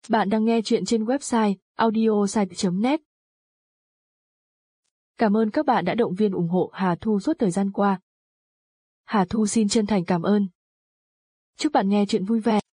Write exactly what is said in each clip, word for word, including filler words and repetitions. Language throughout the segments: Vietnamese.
Bạn đang nghe chuyện trên website audiosite chấm net. Cảm ơn các bạn đã động viên ủng hộ Hà Thu suốt thời gian qua. Hà Thu xin chân thành cảm ơn. Chúc bạn nghe chuyện vui vẻ.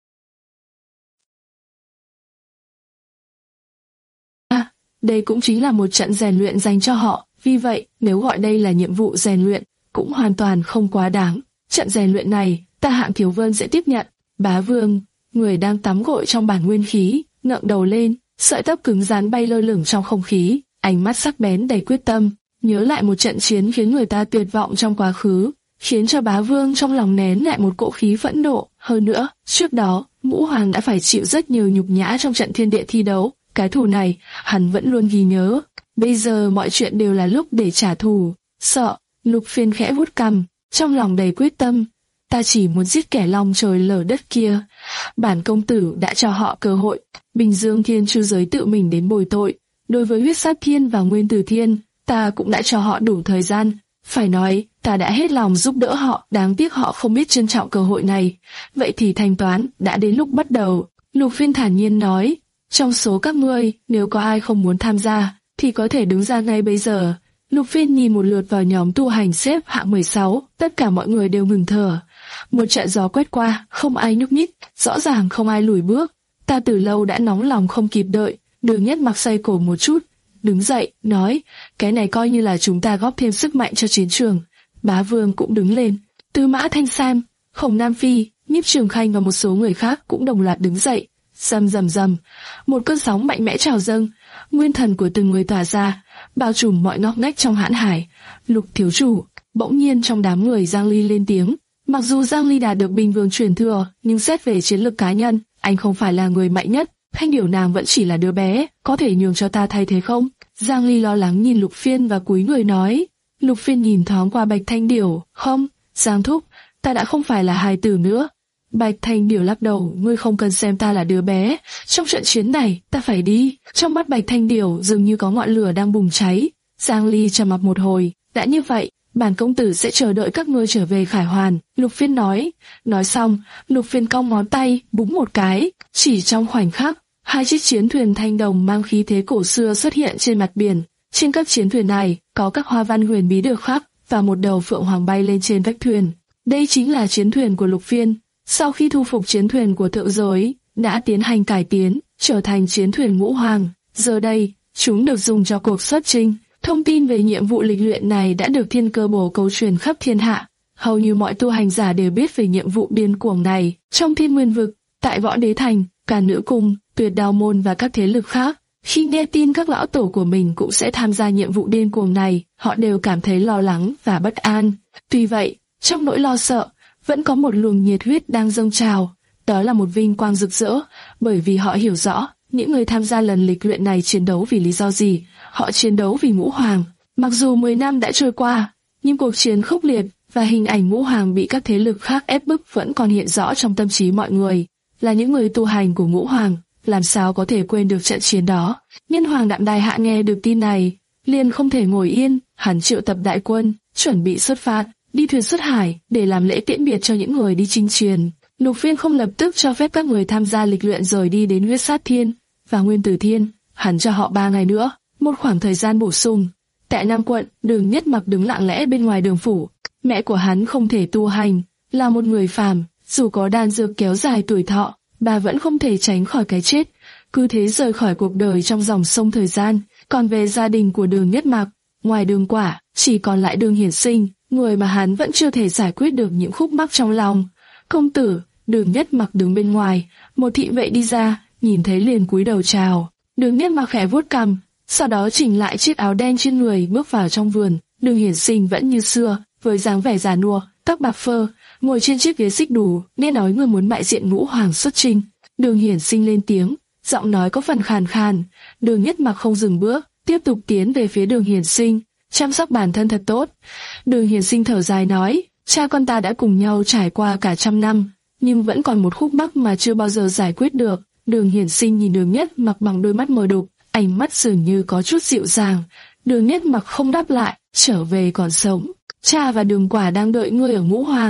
À, đây cũng chính là một trận rèn luyện dành cho họ, vì vậy nếu gọi đây là nhiệm vụ rèn luyện, cũng hoàn toàn không quá đáng. Trận rèn luyện này, ta Hạng Thiếu Vân sẽ tiếp nhận. Bá Vương, người đang tắm gội trong bản nguyên khí, ngẩng đầu lên, sợi tóc cứng rắn bay lơ lửng trong không khí, ánh mắt sắc bén đầy quyết tâm, nhớ lại một trận chiến khiến người ta tuyệt vọng trong quá khứ, khiến cho Bá Vương trong lòng nén lại một cỗ khí phẫn nộ. Hơn nữa, trước đó, Ngũ Hoàng đã phải chịu rất nhiều nhục nhã trong trận thiên địa thi đấu, cái thù này, hắn vẫn luôn ghi nhớ. Bây giờ mọi chuyện đều là lúc để trả thù. Sợ, Lục Phiên khẽ vuốt cằm, trong lòng đầy quyết tâm. Ta chỉ muốn giết kẻ lòng trời lở đất kia. Bản công tử đã cho họ cơ hội. Bình Dương Thiên Chu giới tự mình đến bồi tội. Đối với Huyết Sát Thiên và Nguyên Tử Thiên, ta cũng đã cho họ đủ thời gian. Phải nói, ta đã hết lòng giúp đỡ họ, đáng tiếc họ không biết trân trọng cơ hội này. Vậy thì thanh toán đã đến lúc bắt đầu. Lục Phiên thản nhiên nói, trong số các ngươi, nếu có ai không muốn tham gia, thì có thể đứng ra ngay bây giờ. Lục Phiên nhìn một lượt vào nhóm tu hành xếp hạng mười sáu, tất cả mọi người đều ngừng thở. Một trận gió quét qua, không ai nhúc nhích, rõ ràng không ai lùi bước. Ta từ lâu đã nóng lòng không kịp đợi. Đường Nhất Mặc xoay cổ một chút, đứng dậy, nói, cái này coi như là chúng ta góp thêm sức mạnh cho chiến trường. Bá Vương cũng đứng lên, Tư Mã Thanh Sam, Khổng Nam Phi, Nhiếp Trường Khanh và một số người khác cũng đồng loạt đứng dậy. Rầm rầm rầm, một cơn sóng mạnh mẽ trào dâng, nguyên thần của từng người tỏa ra, bao trùm mọi ngóc ngách trong hãn hải. Lục thiếu chủ, bỗng nhiên trong đám người Giang Ly lên tiếng. Mặc dù Giang Ly đạt được Bình Vương truyền thừa, nhưng xét về chiến lược cá nhân, anh không phải là người mạnh nhất. Thanh Điểu nàng vẫn chỉ là đứa bé, có thể nhường cho ta thay thế không? Giang Ly lo lắng nhìn Lục Phiên và cúi người nói. Lục Phiên nhìn thoáng qua Bạch Thanh Điểu, không, Giang thúc, ta đã không phải là hài tử nữa. Bạch Thanh Điểu lắc đầu, ngươi không cần xem ta là đứa bé, trong trận chiến này, ta phải đi. Trong mắt Bạch Thanh Điểu dường như có ngọn lửa đang bùng cháy. Giang Ly trầm mặc một hồi, đã như vậy, bản công tử sẽ chờ đợi các ngươi trở về Khải Hoàn, Lục Phiên nói. Nói xong, Lục Phiên cong ngón tay, búng một cái, chỉ trong khoảnh khắc, hai chiếc chiến thuyền thanh đồng mang khí thế cổ xưa xuất hiện trên mặt biển. Trên các chiến thuyền này, có các hoa văn huyền bí được khắc, và một đầu phượng hoàng bay lên trên vách thuyền. Đây chính là chiến thuyền của Lục Phiên. Sau khi thu phục chiến thuyền của thượng giới, đã tiến hành cải tiến, trở thành chiến thuyền Ngũ Hoàng. Giờ đây, chúng được dùng cho cuộc xuất chinh. Thông tin về nhiệm vụ lịch luyện này đã được Thiên Cơ Bổ Câu truyền khắp thiên hạ. Hầu như mọi tu hành giả đều biết về nhiệm vụ điên cuồng này. Trong Thiên Nguyên Vực, tại Võ Đế Thành, cả Nữ Cung, Tuyệt Đao Môn và các thế lực khác, khi nghe tin các lão tổ của mình cũng sẽ tham gia nhiệm vụ điên cuồng này, họ đều cảm thấy lo lắng và bất an. Tuy vậy, trong nỗi lo sợ, vẫn có một luồng nhiệt huyết đang dâng trào. Đó là một vinh quang rực rỡ, bởi vì họ hiểu rõ, những người tham gia lần lịch luyện này chiến đấu vì lý do gì. Họ chiến đấu vì Ngũ Hoàng. Mặc dù mười năm đã trôi qua, nhưng cuộc chiến khốc liệt và hình ảnh Ngũ Hoàng bị các thế lực khác ép bức vẫn còn hiện rõ trong tâm trí mọi người. Là những người tu hành của Ngũ Hoàng, làm sao có thể quên được trận chiến đó. Nhân Hoàng Đạm Đài Hạ nghe được tin này, liền không thể ngồi yên, hắn triệu tập đại quân, chuẩn bị xuất phát, đi thuyền xuất hải để làm lễ tiễn biệt cho những người đi chinh chiến. Lục Phiên không lập tức cho phép các người tham gia lịch luyện rời đi đến Huyết Sát Thiên và Nguyên Tử Thiên, hắn cho họ ba ngày nữa, một khoảng thời gian bổ sung. Tại Nam Quận, Đường Nhất Mặc đứng lặng lẽ bên ngoài đường phủ. Mẹ của hắn không thể tu hành, là một người phàm, dù có đan dược kéo dài tuổi thọ, bà vẫn không thể tránh khỏi cái chết, cứ thế rời khỏi cuộc đời trong dòng sông thời gian. Còn về gia đình của Đường Nhất Mặc, ngoài Đường Quả, chỉ còn lại Đường Hiển Sinh, người mà hắn vẫn chưa thể giải quyết được những khúc mắc trong lòng. Công tử, Đường Nhất Mặc đứng bên ngoài, một thị vệ đi ra, nhìn thấy liền cúi đầu chào. Đường Nhất Mặc khẽ vuốt cằm, sau đó chỉnh lại chiếc áo đen trên người, bước vào trong vườn. Đường Hiển Sinh vẫn như xưa, với dáng vẻ già nua, tóc bạc phơ, ngồi trên chiếc ghế xích đù, nghe nói người muốn bại diện Ngũ Hoàng xuất chinh. Đường Hiển Sinh lên tiếng, giọng nói có phần khàn khàn. Đường Nhất Mặc không dừng bước, tiếp tục tiến về phía Đường Hiển Sinh, chăm sóc bản thân thật tốt. Đường Hiển Sinh thở dài nói, cha con ta đã cùng nhau trải qua cả trăm năm, nhưng vẫn còn một khúc mắc mà chưa bao giờ giải quyết được. Đường Hiển Sinh nhìn Đường Nhất Mặc bằng đôi mắt mờ đục, ánh mắt dường như có chút dịu dàng. Đường Nhất Mặc không đáp lại, trở về còn sống. Cha và Đường Quả đang đợi ngươi ở Ngũ Hoàng.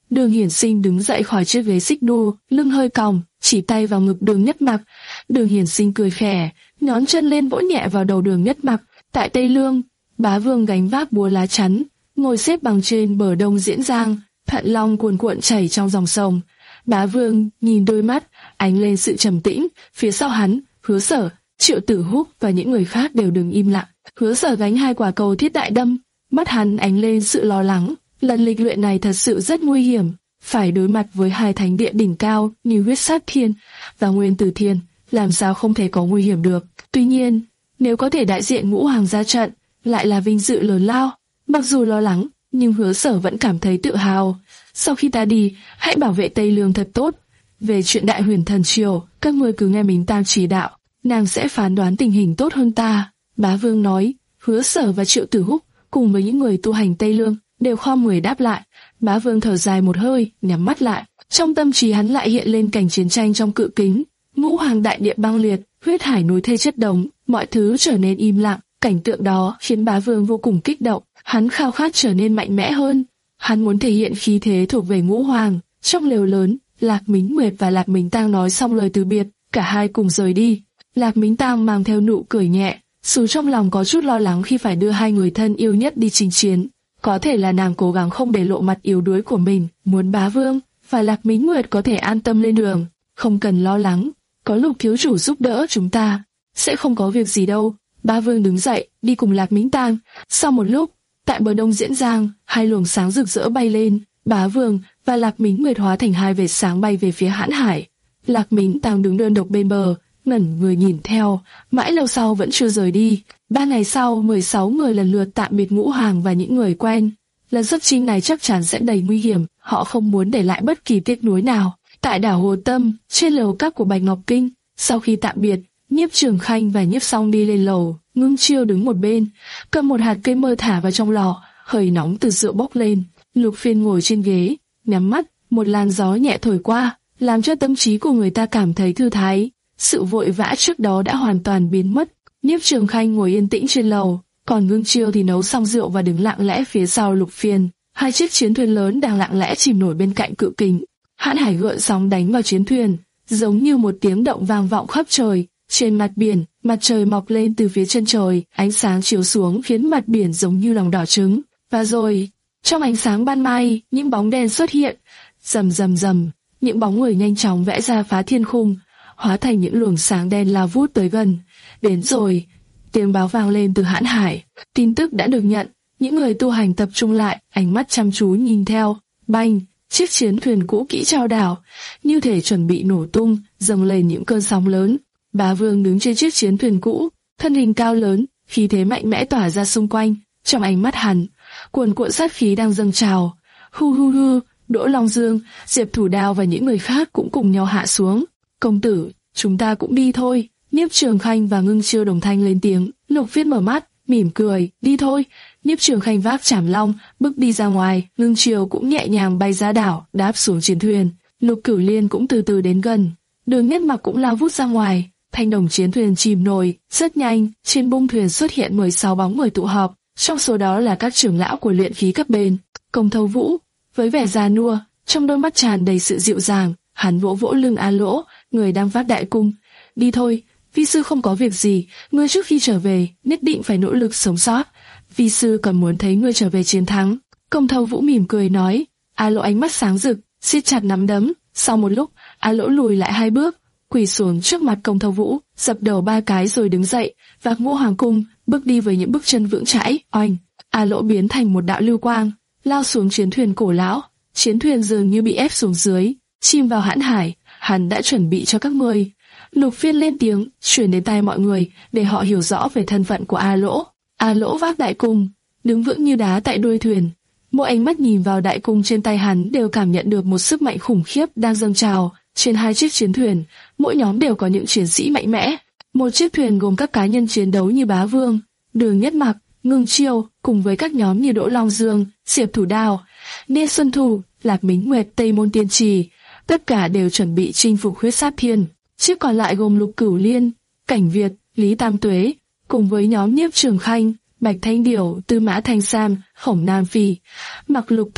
Đường Hiển Sinh đứng dậy khỏi chiếc ghế xích đu, lưng hơi còng, chỉ tay vào ngực Đường Nhất Mặc. Đường Hiển Sinh cười khẽ, nhón chân lên vỗ nhẹ vào đầu Đường Nhất Mặc. Tại Tây Lương, Bá Vương gánh vác búa lá chắn, ngồi xếp bằng trên bờ đông Diễn Giang, Thận Long cuồn cuộn chảy trong dòng sông. Bá Vương nhìn đôi mắt, ánh lên sự trầm tĩnh. Phía sau hắn, Hứa Sở, Triệu Tử Húc và những người khác đều đứng im lặng. Hứa Sở gánh hai quả cầu thiết đại đâm, mắt hắn ánh lên sự lo lắng. Lần lịch luyện này thật sự rất nguy hiểm, phải đối mặt với hai thánh địa đỉnh cao như Huyết Sát Thiên và Nguyên Tử Thiên, làm sao không thể có nguy hiểm được. Tuy nhiên, nếu có thể đại diện Ngũ Hoàng ra trận, lại là vinh dự lớn lao. Mặc dù lo lắng, nhưng Hứa Sở vẫn cảm thấy tự hào. Sau khi ta đi, hãy bảo vệ Tây Lương thật tốt. Về chuyện Đại Huyền Thần Triều, các ngươi cứ nghe mình ta chỉ đạo, nàng sẽ phán đoán tình hình tốt hơn ta. Bá Vương nói. Hứa Sở và Triệu Tử Húc cùng với những người tu hành Tây Lương đều khom người đáp lại. Bá Vương thở dài một hơi, nhắm mắt lại. Trong tâm trí hắn lại hiện lên cảnh chiến tranh trong cự kính. Ngũ Hoàng đại địa băng liệt, huyết hải núi thây chất đống, mọi thứ trở nên im lặng. Cảnh tượng đó khiến Bá Vương vô cùng kích động. Hắn khao khát trở nên mạnh mẽ hơn. Hắn muốn thể hiện khí thế thuộc về Ngũ Hoàng. Trong lều lớn, Lạc Mính Nguyệt và Lạc Mính Tang nói xong lời từ biệt, cả hai cùng rời đi. Lạc Mính Tang mang theo nụ cười nhẹ, dù trong lòng có chút lo lắng khi phải đưa hai người thân yêu nhất đi chinh chiến. Có thể là nàng cố gắng không để lộ mặt yếu đuối của mình, muốn Bá Vương và Lạc Mính Nguyệt có thể an tâm lên đường. Không cần lo lắng, có Lục thiếu chủ giúp đỡ chúng ta, sẽ không có việc gì đâu. Bá Vương đứng dậy, đi cùng Lạc Mính Tang. Sau một lúc, tại bờ đông Diễn Giang, hai luồng sáng rực rỡ bay lên. Bá Vương và Lạc Mính Nguyệt hóa thành hai vệt sáng bay về phía Hãn Hải. Lạc Mính Tang đứng đơn độc bên bờ, ngẩn người nhìn theo, mãi lâu sau vẫn chưa rời đi. Ba ngày sau, mười sáu người lần lượt tạm biệt Ngũ Hoàng và những người quen. Lần xuất chinh này chắc chắn sẽ đầy nguy hiểm, họ không muốn để lại bất kỳ tiếc nuối nào. Tại đảo Hồ Tâm, trên lầu các của Bạch Ngọc Kinh, sau khi tạm biệt, Nhiếp Trường Khanh và Nhiếp Song đi lên lầu. Ngưng Chiêu đứng một bên, cầm một hạt cây mơ thả vào trong lò, hơi nóng từ rượu bốc lên. Lục Phiên ngồi trên ghế, nhắm mắt, một làn gió nhẹ thổi qua, làm cho tâm trí của người ta cảm thấy thư thái. Sự vội vã trước đó đã hoàn toàn biến mất. Nhiếp Trường Khanh ngồi yên tĩnh trên lầu, còn Ngưng Chiêu thì nấu xong rượu và đứng lặng lẽ phía sau Lục Phiên. Hai chiếc chiến thuyền lớn đang lặng lẽ chìm nổi bên cạnh cự kính. Hãn Hải gợn sóng đánh vào chiến thuyền, giống như một tiếng động vang vọng khắp trời. Trên mặt biển, mặt trời mọc lên từ phía chân trời, ánh sáng chiếu xuống khiến mặt biển giống như lòng đỏ trứng. Và rồi, trong ánh sáng ban mai, những bóng đen xuất hiện, rầm rầm rầm, những bóng người nhanh chóng vẽ ra phá thiên khung, hóa thành những luồng sáng đen lao vút tới gần. Đến rồi, tiếng báo vang lên từ Hãn Hải, tin tức đã được nhận. Những người tu hành tập trung lại, ánh mắt chăm chú nhìn theo. Bành, chiếc chiến thuyền cũ kỹ chao đảo, như thể chuẩn bị nổ tung, dâng lên những cơn sóng lớn. Bá Vương đứng trên chiếc chiến thuyền cũ, thân hình cao lớn, khí thế mạnh mẽ tỏa ra xung quanh. Trong ánh mắt hắn, cuồn cuộn sát khí đang dâng trào. Hu hu hu, Đỗ Long Dương, Diệp Thủ Đao và những người khác cũng cùng nhau hạ xuống. Công tử, chúng ta cũng đi thôi. Nhiếp Trường Khanh và Ngưng Chiêu đồng thanh lên tiếng. Lục Phiên mở mắt, mỉm cười, đi thôi. Nhiếp Trường Khanh vác Trảm Long, bước đi ra ngoài. Ngưng Chiêu cũng nhẹ nhàng bay ra đảo, đáp xuống chiến thuyền. Lục Cửu Liên cũng từ từ đến gần. Đường Nhất Mặc cũng lao vút ra ngoài. Thanh đồng chiến thuyền chìm nổi, rất nhanh, trên bung thuyền xuất hiện mười sáu bóng người tụ họp, trong số đó là các trưởng lão của luyện khí cấp bên. Công Thâu Vũ, với vẻ già nua, trong đôi mắt tràn đầy sự dịu dàng, hắn vỗ vỗ lưng A Lỗ, người đang vác đại cung. Đi thôi, vi sư không có việc gì, ngươi trước khi trở về, nhất định phải nỗ lực sống sót. Vi sư còn muốn thấy ngươi trở về chiến thắng. Công Thâu Vũ mỉm cười nói. A Lỗ ánh mắt sáng rực, siết chặt nắm đấm. Sau một lúc, A Lỗ lùi lại hai bước, quỳ xuống trước mặt Công Thâu Vũ, dập đầu ba cái rồi đứng dậy, vác Ngũ Hoàng cung, bước đi với những bước chân vững chãi. Oanh, A Lỗ biến thành một đạo lưu quang, lao xuống chiến thuyền cổ lão. Chiến thuyền dường như bị ép xuống dưới, chìm vào Hãn Hải. Hắn đã chuẩn bị cho các ngươi. Lục Phiên lên tiếng, truyền đến tai mọi người, để họ hiểu rõ về thân phận của A Lỗ. A Lỗ vác đại cung, đứng vững như đá tại đuôi thuyền. Mỗi ánh mắt nhìn vào đại cung trên tay hắn đều cảm nhận được một sức mạnh khủng khiếp đang dâng trào. Trên hai chiếc chiến thuyền, mỗi nhóm đều có những chiến sĩ mạnh mẽ. Một chiếc thuyền gồm các cá nhân chiến đấu như Bá Vương, Đường Nhất Mặc, Ngưng Chiêu, cùng với các nhóm như Đỗ Long Dương, Diệp Thủ Đao, Niên Xuân Thù, Lạc Mính Nguyệt, Tây Môn Tiên Trì, tất cả đều chuẩn bị chinh phục Huyết Sát Thiên. Chiếc còn lại gồm Lục Cửu Liên, Cảnh Việt, Lý Tam Tuế, cùng với nhóm Nhiếp Trường Khanh, Bạch Thanh Điểu, Tư Mã Thanh Sam, Khổng Nam Phi, Mặc Lục Thất,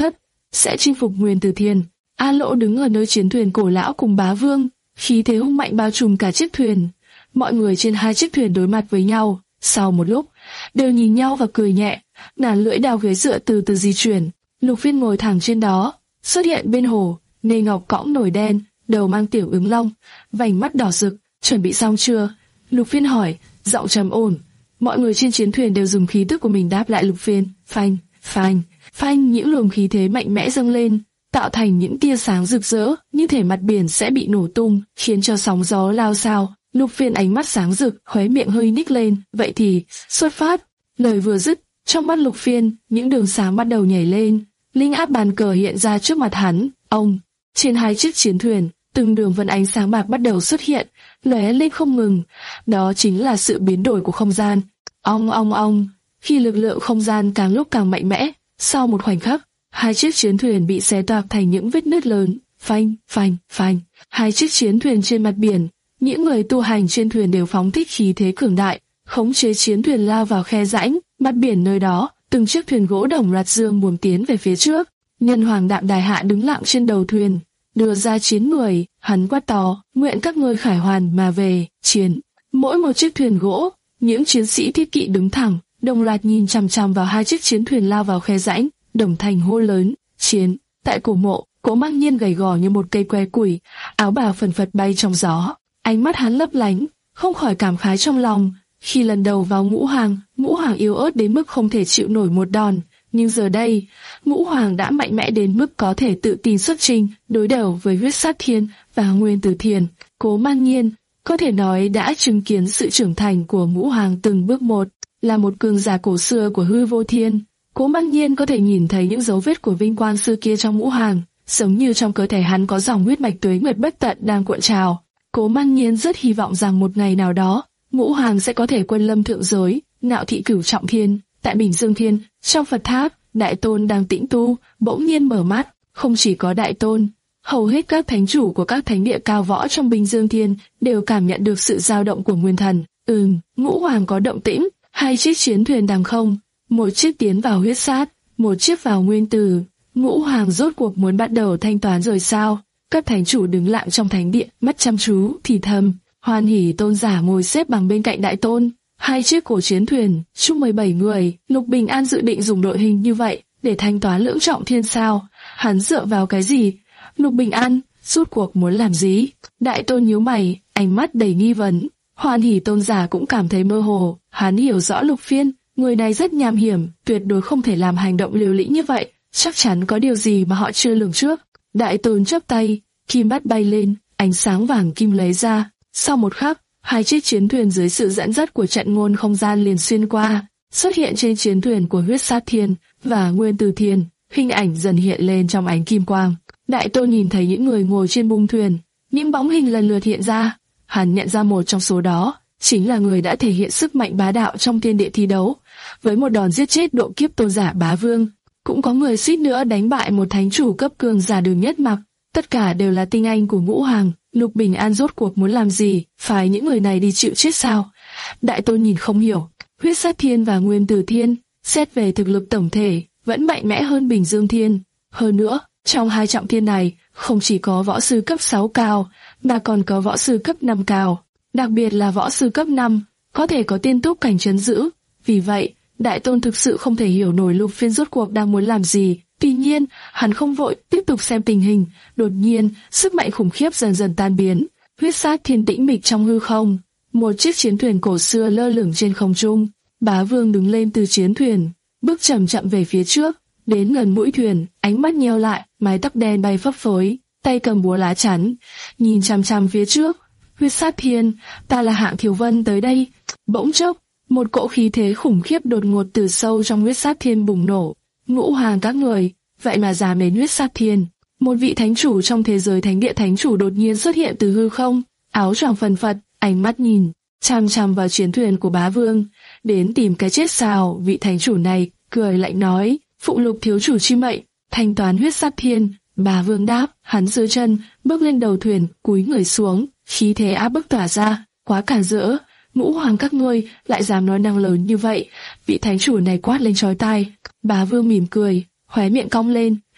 sẽ chinh phục Nguyên Tử Thiên. A Lỗ đứng ở nơi chiến thuyền cổ lão cùng bá vương, khí thế hung mạnh bao trùm cả chiếc thuyền. Mọi người trên hai chiếc thuyền đối mặt với nhau, sau một lúc, đều nhìn nhau và cười nhẹ. Nàn lưỡi đao ghế dựa từ từ di chuyển, Lục Phiên ngồi thẳng trên đó, xuất hiện bên hồ. Nê Ngọc cõng nổi đen, đầu mang tiểu ứng long, vành mắt đỏ rực. Chuẩn bị xong chưa? Lục Phiên hỏi, giọng trầm ổn. Mọi người trên chiến thuyền đều dùng khí tức của mình đáp lại Lục Phiên. Phanh, phanh, phanh, những luồng khí thế mạnh mẽ dâng lên, tạo thành những tia sáng rực rỡ, như thể mặt biển sẽ bị nổ tung, khiến cho sóng gió lao xao. Lục Phiên ánh mắt sáng rực, khóe miệng hơi nhếch lên. Vậy thì, xuất phát. Lời vừa dứt, trong mắt Lục Phiên, những đường sáng bắt đầu nhảy lên. Linh áp bàn cờ hiện ra trước mặt hắn. Ông, trên hai chiếc chiến thuyền, từng đường vân ánh sáng bạc bắt đầu xuất hiện, lóe lên không ngừng. Đó chính là sự biến đổi của không gian. Ong ong ong, khi lực lượng không gian càng lúc càng mạnh mẽ, sau một khoảnh khắc, hai chiếc chiến thuyền bị xé toạc thành những vết nứt lớn. Phanh, phanh, phanh. Hai chiếc chiến thuyền trên mặt biển, những người tu hành trên thuyền đều phóng thích khí thế cường đại, khống chế chiến thuyền lao vào khe rãnh, mặt biển nơi đó, từng chiếc thuyền gỗ đồng loạt dương buồm tiến về phía trước. Nhân Hoàng Đạm Đài Hạ đứng lặng trên đầu thuyền, đưa ra chiến người, hắn quát to, nguyện các ngươi khải hoàn mà về, chiến. Mỗi một chiếc thuyền gỗ, những chiến sĩ thiết kỵ đứng thẳng, đồng loạt nhìn chằm chằm vào hai chiếc chiến thuyền lao vào khe rãnh, đồng thanh hô lớn, chiến. Tại cổ mộ, Cố Mặc Nhiên gầy gò như một cây que củi, áo bào phần phật bay trong gió, ánh mắt hắn lấp lánh, không khỏi cảm khái trong lòng. Khi lần đầu vào Ngũ Hoàng, Ngũ Hoàng yếu ớt đến mức không thể chịu nổi một đòn, nhưng giờ đây, Ngũ Hoàng đã mạnh mẽ đến mức có thể tự tin xuất chinh, đối đầu với Huyết Sát Thiên và Nguyên Tử Thiên. Cố Mặc Nhiên có thể nói đã chứng kiến sự trưởng thành của Ngũ Hoàng từng bước một, là một cường giả cổ xưa của Hư Vô Thiên. Cố Mặc Nhiên có thể nhìn thấy những dấu vết của vinh quang xưa kia trong Ngũ Hoàng, giống như trong cơ thể hắn có dòng huyết mạch tuế nguyệt bất tận đang cuộn trào. Cố Mặc Nhiên rất hy vọng rằng một ngày nào đó, Ngũ Hoàng sẽ có thể quân lâm thượng giới, ngạo thị cửu trọng thiên. Tại Bình Dương Thiên, trong Phật Tháp, Đại Tôn đang tĩnh tu, bỗng nhiên mở mắt. Không chỉ có Đại Tôn, hầu hết các thánh chủ của các thánh địa cao võ trong Bình Dương Thiên đều cảm nhận được sự dao động của nguyên thần. Ừm, Ngũ Hoàng có động tĩnh. Hai chiếc chiến thuyền đằng không, một chiếc tiến vào huyết sát, một chiếc vào nguyên tử. Ngũ Hoàng rốt cuộc muốn bắt đầu thanh toán rồi sao? Các thánh chủ đứng lặng trong thánh địa, mắt chăm chú, thì thầm. Hoan Hỷ Tôn giả ngồi xếp bằng bên cạnh Đại Tôn. Hai chiếc cổ chiến thuyền, chung mười bảy người. Lục Bình An dự định dùng đội hình như vậy để thanh toán Lưỡng Trọng Thiên sao? Hắn dựa vào cái gì? Lục Bình An, rốt cuộc muốn làm gì? Đại Tôn nhíu mày, ánh mắt đầy nghi vấn. Hoan Hỷ Tôn giả cũng cảm thấy mơ hồ. Hắn hiểu rõ Lục Phiên, người này rất nham hiểm, tuyệt đối không thể làm hành động liều lĩnh như vậy. Chắc chắn có điều gì mà họ chưa lường trước. Đại Tôn chớp tay, kim bát bay lên, ánh sáng vàng kim lấy ra. Sau một khắc, hai chiếc chiến thuyền dưới sự dẫn dắt của trận ngôn không gian liền xuyên qua, xuất hiện trên chiến thuyền của Huyết Sát Thiên và Nguyên Tử Thiên. Hình ảnh dần hiện lên trong ánh kim quang. Đại Tôn nhìn thấy những người ngồi trên bung thuyền, những bóng hình lần lượt hiện ra. Hắn nhận ra một trong số đó chính là người đã thể hiện sức mạnh bá đạo trong thiên địa thi đấu, với một đòn giết chết độ kiếp tôn giả Bá Vương. Cũng có người suýt nữa đánh bại một thánh chủ cấp cường giả Đường Nhất Mặc. Tất cả đều là tinh anh của Ngũ Hoàng. Lục Bình An rốt cuộc muốn làm gì? Phải những người này đi chịu chết sao? Đại Tôn nhìn không hiểu. Huyết Sát Thiên và Nguyên Tử Thiên, xét về thực lực tổng thể, vẫn mạnh mẽ hơn Bình Dương Thiên. Hơn nữa, trong hai trọng thiên này, không chỉ có võ sư cấp sáu cao, mà còn có võ sư cấp năm cao. Đặc biệt là võ sư cấp năm, có thể có tiên túc cảnh trấn giữ. Vì vậy, Đại Tôn thực sự không thể hiểu nổi Lục Phiên rốt cuộc đang muốn làm gì. Tuy nhiên, hắn không vội tiếp tục xem tình hình. Đột nhiên, sức mạnh khủng khiếp dần dần tan biến. Huyết Sát Thiên tĩnh mịch trong hư không. Một chiếc chiến thuyền cổ xưa lơ lửng trên không trung. Bá Vương đứng lên từ chiến thuyền, bước chậm chậm về phía trước, đến gần mũi thuyền, ánh mắt nheo lại, mái tóc đen bay phấp phới, tay cầm búa lá chắn, nhìn chằm chằm phía trước. Huyết Sát Thiên, ta là Hạng Thiếu Vân tới đây. Bỗng chốc, một cỗ khí thế khủng khiếp đột ngột từ sâu trong Huyết Sát Thiên bùng nổ. Ngũ Hoàng các người, vậy mà dám đến Huyết Sát Thiên. Một vị thánh chủ trong thế giới thánh địa thánh chủ đột nhiên xuất hiện từ hư không, áo choàng phần phật, ánh mắt nhìn chằm chằm vào chiến thuyền của Bá Vương, đến tìm cái chết sao? Vị thánh chủ này cười lạnh nói, phụng Lục thiếu chủ chi mệnh, thanh toán Huyết Sát Thiên. Bá Vương đáp, hắn giơ chân bước lên đầu thuyền, cúi người xuống, khí thế áp bức tỏa ra, quá cản rỡ. Ngũ Hoàng các ngươi lại dám nói năng lớn như vậy? Vị thánh chủ này quát lên chói tai. Bá Vương mỉm cười, khóe miệng cong lên,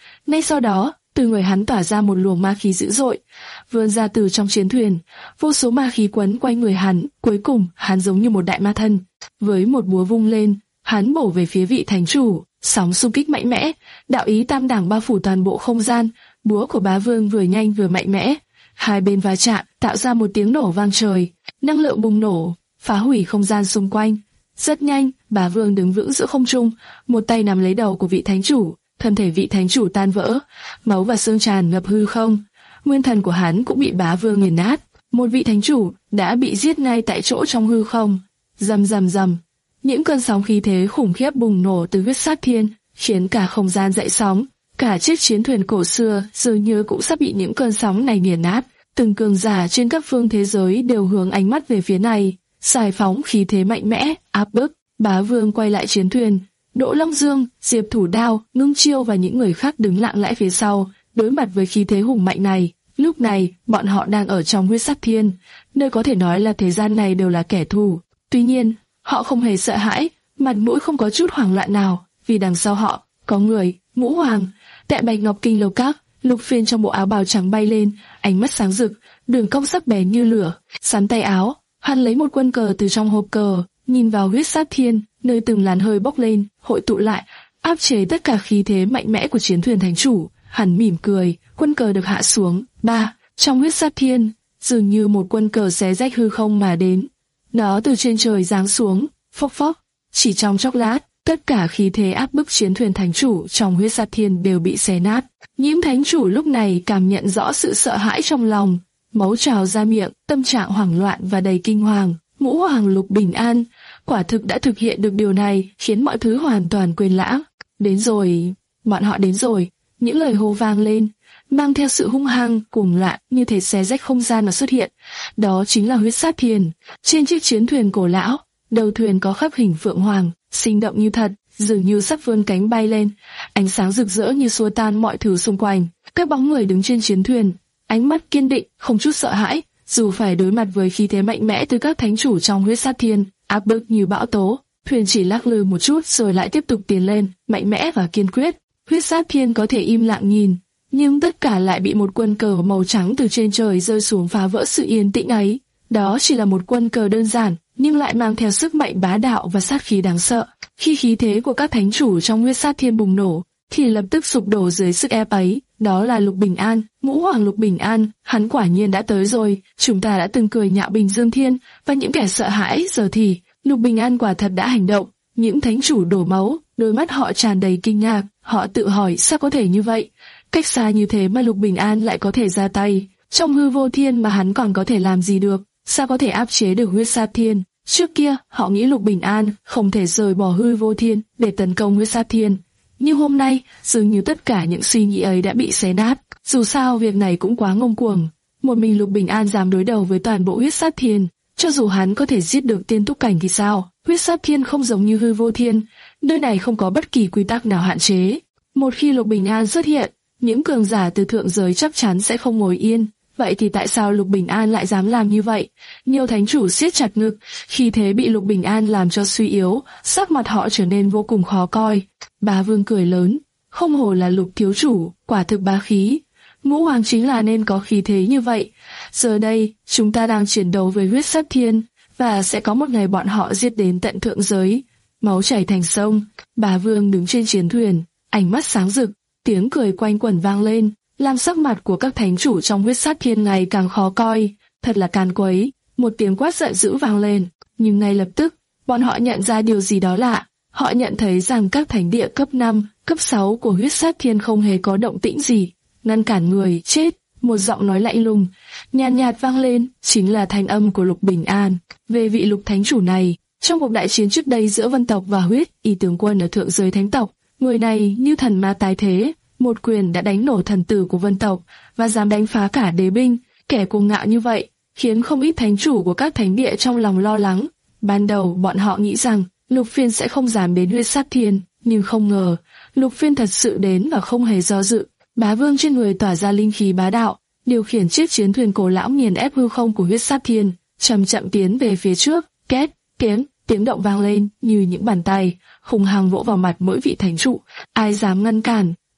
Ngay sau đó, từ người hắn tỏa ra một luồng ma khí dữ dội, vươn ra từ trong chiến thuyền, vô số ma khí quấn quanh người hắn, cuối cùng hắn giống như một đại ma thân, với một búa vung lên, hắn bổ về phía vị thánh chủ, sóng xung kích mạnh mẽ, đạo ý tam đẳng bao phủ toàn bộ không gian, búa của Bá Vương vừa nhanh vừa mạnh mẽ, hai bên va chạm, tạo ra một tiếng nổ vang trời, năng lượng bùng nổ, phá hủy không gian xung quanh. Rất nhanh, Bá Vương đứng vững giữa không trung, một tay nắm lấy đầu của vị thánh chủ, thân thể vị thánh chủ tan vỡ, máu và xương tràn ngập hư không, nguyên thần của hắn cũng bị Bá Vương nghiền nát. Một vị thánh chủ đã bị giết ngay tại chỗ trong hư không. Rầm rầm rầm, những cơn sóng khí thế khủng khiếp bùng nổ từ huyết sát thiên, khiến cả không gian dậy sóng. Cả chiếc chiến thuyền cổ xưa dường như cũng sắp bị những cơn sóng này nghiền nát. Từng cường giả trên các phương thế giới đều hướng ánh mắt về phía này, xài phóng khí thế mạnh mẽ, áp bức. Bá Vương quay lại chiến thuyền, Đỗ Long Dương, Diệp Thủ Đao, Ngưng Chiêu và những người khác đứng lặng lẽ phía sau, đối mặt với khí thế hùng mạnh này. Lúc này, bọn họ đang ở trong huyết sát thiên, nơi có thể nói là thế gian này đều là kẻ thù. Tuy nhiên, họ không hề sợ hãi, mặt mũi không có chút hoảng loạn nào, vì đằng sau họ có người, Ngũ Hoàng. Tại Bạch Ngọc Kinh Lầu Các, Lục Phiên trong bộ áo bào trắng bay lên, ánh mắt sáng rực, đường cong sắc bén như lửa, sắn tay áo, hắn lấy một quân cờ từ trong hộp cờ, nhìn vào huyết sát thiên, nơi từng làn hơi bốc lên, hội tụ lại, áp chế tất cả khí thế mạnh mẽ của chiến thuyền thánh chủ. Hắn mỉm cười, quân cờ được hạ xuống. Ba, trong huyết sát thiên, dường như một quân cờ xé rách hư không mà đến. Nó từ trên trời giáng xuống, phốc phốc. Chỉ trong chốc lát, tất cả khí thế áp bức chiến thuyền thánh chủ trong huyết sát thiên đều bị xé nát. Nhiễm thánh chủ lúc này cảm nhận rõ sự sợ hãi trong lòng, máu trào ra miệng, tâm trạng hoảng loạn và đầy kinh hoàng. Ngũ Hoàng Lục Bình An quả thực đã thực hiện được điều này, khiến mọi thứ hoàn toàn quên lãng. Đến rồi, bọn họ đến rồi. Những lời hô vang lên, mang theo sự hung hăng, cuồng loạn như thể xé rách không gian mà xuất hiện. Đó chính là huyết sát thiên. Trên chiếc chiến thuyền cổ lão, đầu thuyền có khắc hình phượng hoàng, sinh động như thật, dường như sắp vươn cánh bay lên. Ánh sáng rực rỡ như xua tan mọi thứ xung quanh. Các bóng người đứng trên chiến thuyền, ánh mắt kiên định, không chút sợ hãi, dù phải đối mặt với khí thế mạnh mẽ từ các thánh chủ trong huyết sát thiên, áp bức như bão tố. Thuyền chỉ lắc lư một chút rồi lại tiếp tục tiến lên, mạnh mẽ và kiên quyết. Huyết sát thiên có thể im lặng nhìn, nhưng tất cả lại bị một quân cờ màu trắng từ trên trời rơi xuống phá vỡ sự yên tĩnh ấy. Đó chỉ là một quân cờ đơn giản, nhưng lại mang theo sức mạnh bá đạo và sát khí đáng sợ. Khi khí thế của các thánh chủ trong huyết sát thiên bùng nổ, thì lập tức sụp đổ dưới sức ép ấy. Đó là Lục Bình An, Ngũ Hoàng Lục Bình An. Hắn quả nhiên đã tới rồi. Chúng ta đã từng cười nhạo Bình Dương Thiên và những kẻ sợ hãi, giờ thì Lục Bình An quả thật đã hành động. Những thánh chủ đổ máu, đôi mắt họ tràn đầy kinh ngạc. Họ tự hỏi sao có thể như vậy, cách xa như thế mà Lục Bình An lại có thể ra tay. Trong hư vô thiên mà hắn còn có thể làm gì được, sao có thể áp chế được huyết sát thiên. Trước kia họ nghĩ Lục Bình An không thể rời bỏ hư vô thiên để tấn công huyết sát thiên, nhưng hôm nay dường như tất cả những suy nghĩ ấy đã bị xé nát. Dù sao việc này cũng quá ngông cuồng, một mình Lục Bình An dám đối đầu với toàn bộ huyết sát thiên. Cho dù hắn có thể giết được tiên túc cảnh thì sao? Huyết sát thiên không giống như hư vô thiên, nơi này không có bất kỳ quy tắc nào hạn chế. Một khi Lục Bình An xuất hiện, những cường giả từ thượng giới chắc chắn sẽ không ngồi yên. Vậy thì tại sao Lục Bình An lại dám làm như vậy? Nhiều thánh chủ siết chặt ngực, khi thế bị Lục Bình An làm cho suy yếu, sắc mặt họ trở nên vô cùng khó coi. Bá Vương cười lớn, không hổ là Lục thiếu chủ, quả thực bá khí. Ngũ Hoàng chính là nên có khí thế như vậy. Giờ đây, chúng ta đang chiến đấu với huyết sát thiên, và sẽ có một ngày bọn họ giết đến tận thượng giới, máu chảy thành sông. Bá Vương đứng trên chiến thuyền, ánh mắt sáng rực, tiếng cười quanh quẩn vang lên, làm sắc mặt của các thánh chủ trong huyết sát thiên ngày càng khó coi. Thật là càn quấy. Một tiếng quát giận dữ vang lên, nhưng ngay lập tức, bọn họ nhận ra điều gì đó lạ. Họ nhận thấy rằng các thánh địa cấp năm, cấp sáu của huyết sát thiên không hề có động tĩnh gì, ngăn cản người chết. Một giọng nói lạnh lùng, nhàn nhạt, nhạt vang lên, chính là thanh âm của Lục Bình An. Về vị Lục thánh chủ này, trong cuộc đại chiến trước đây giữa Vân tộc và Huyết Y tướng quân ở thượng giới thánh tộc, người này như thần ma tái thế, một quyền đã đánh nổ thần tử của Vân tộc và dám đánh phá cả đế binh. Kẻ cuồng ngạo như vậy khiến không ít thánh chủ của các thánh địa trong lòng lo lắng. Ban đầu bọn họ nghĩ rằng Lục Phiên sẽ không dám đến huyết sát thiên, nhưng không ngờ Lục Phiên thật sự đến và không hề do dự. Bá Vương trên người tỏa ra linh khí bá đạo, điều khiển chiếc chiến thuyền cổ lão nghiền ép hư không của huyết sát thiên, chậm chậm tiến về phía trước. Két, tiếng, tiếng động vang lên như những bàn tay hung hăng vỗ vào mặt mỗi vị thánh trụ. Ai dám ngăn cản?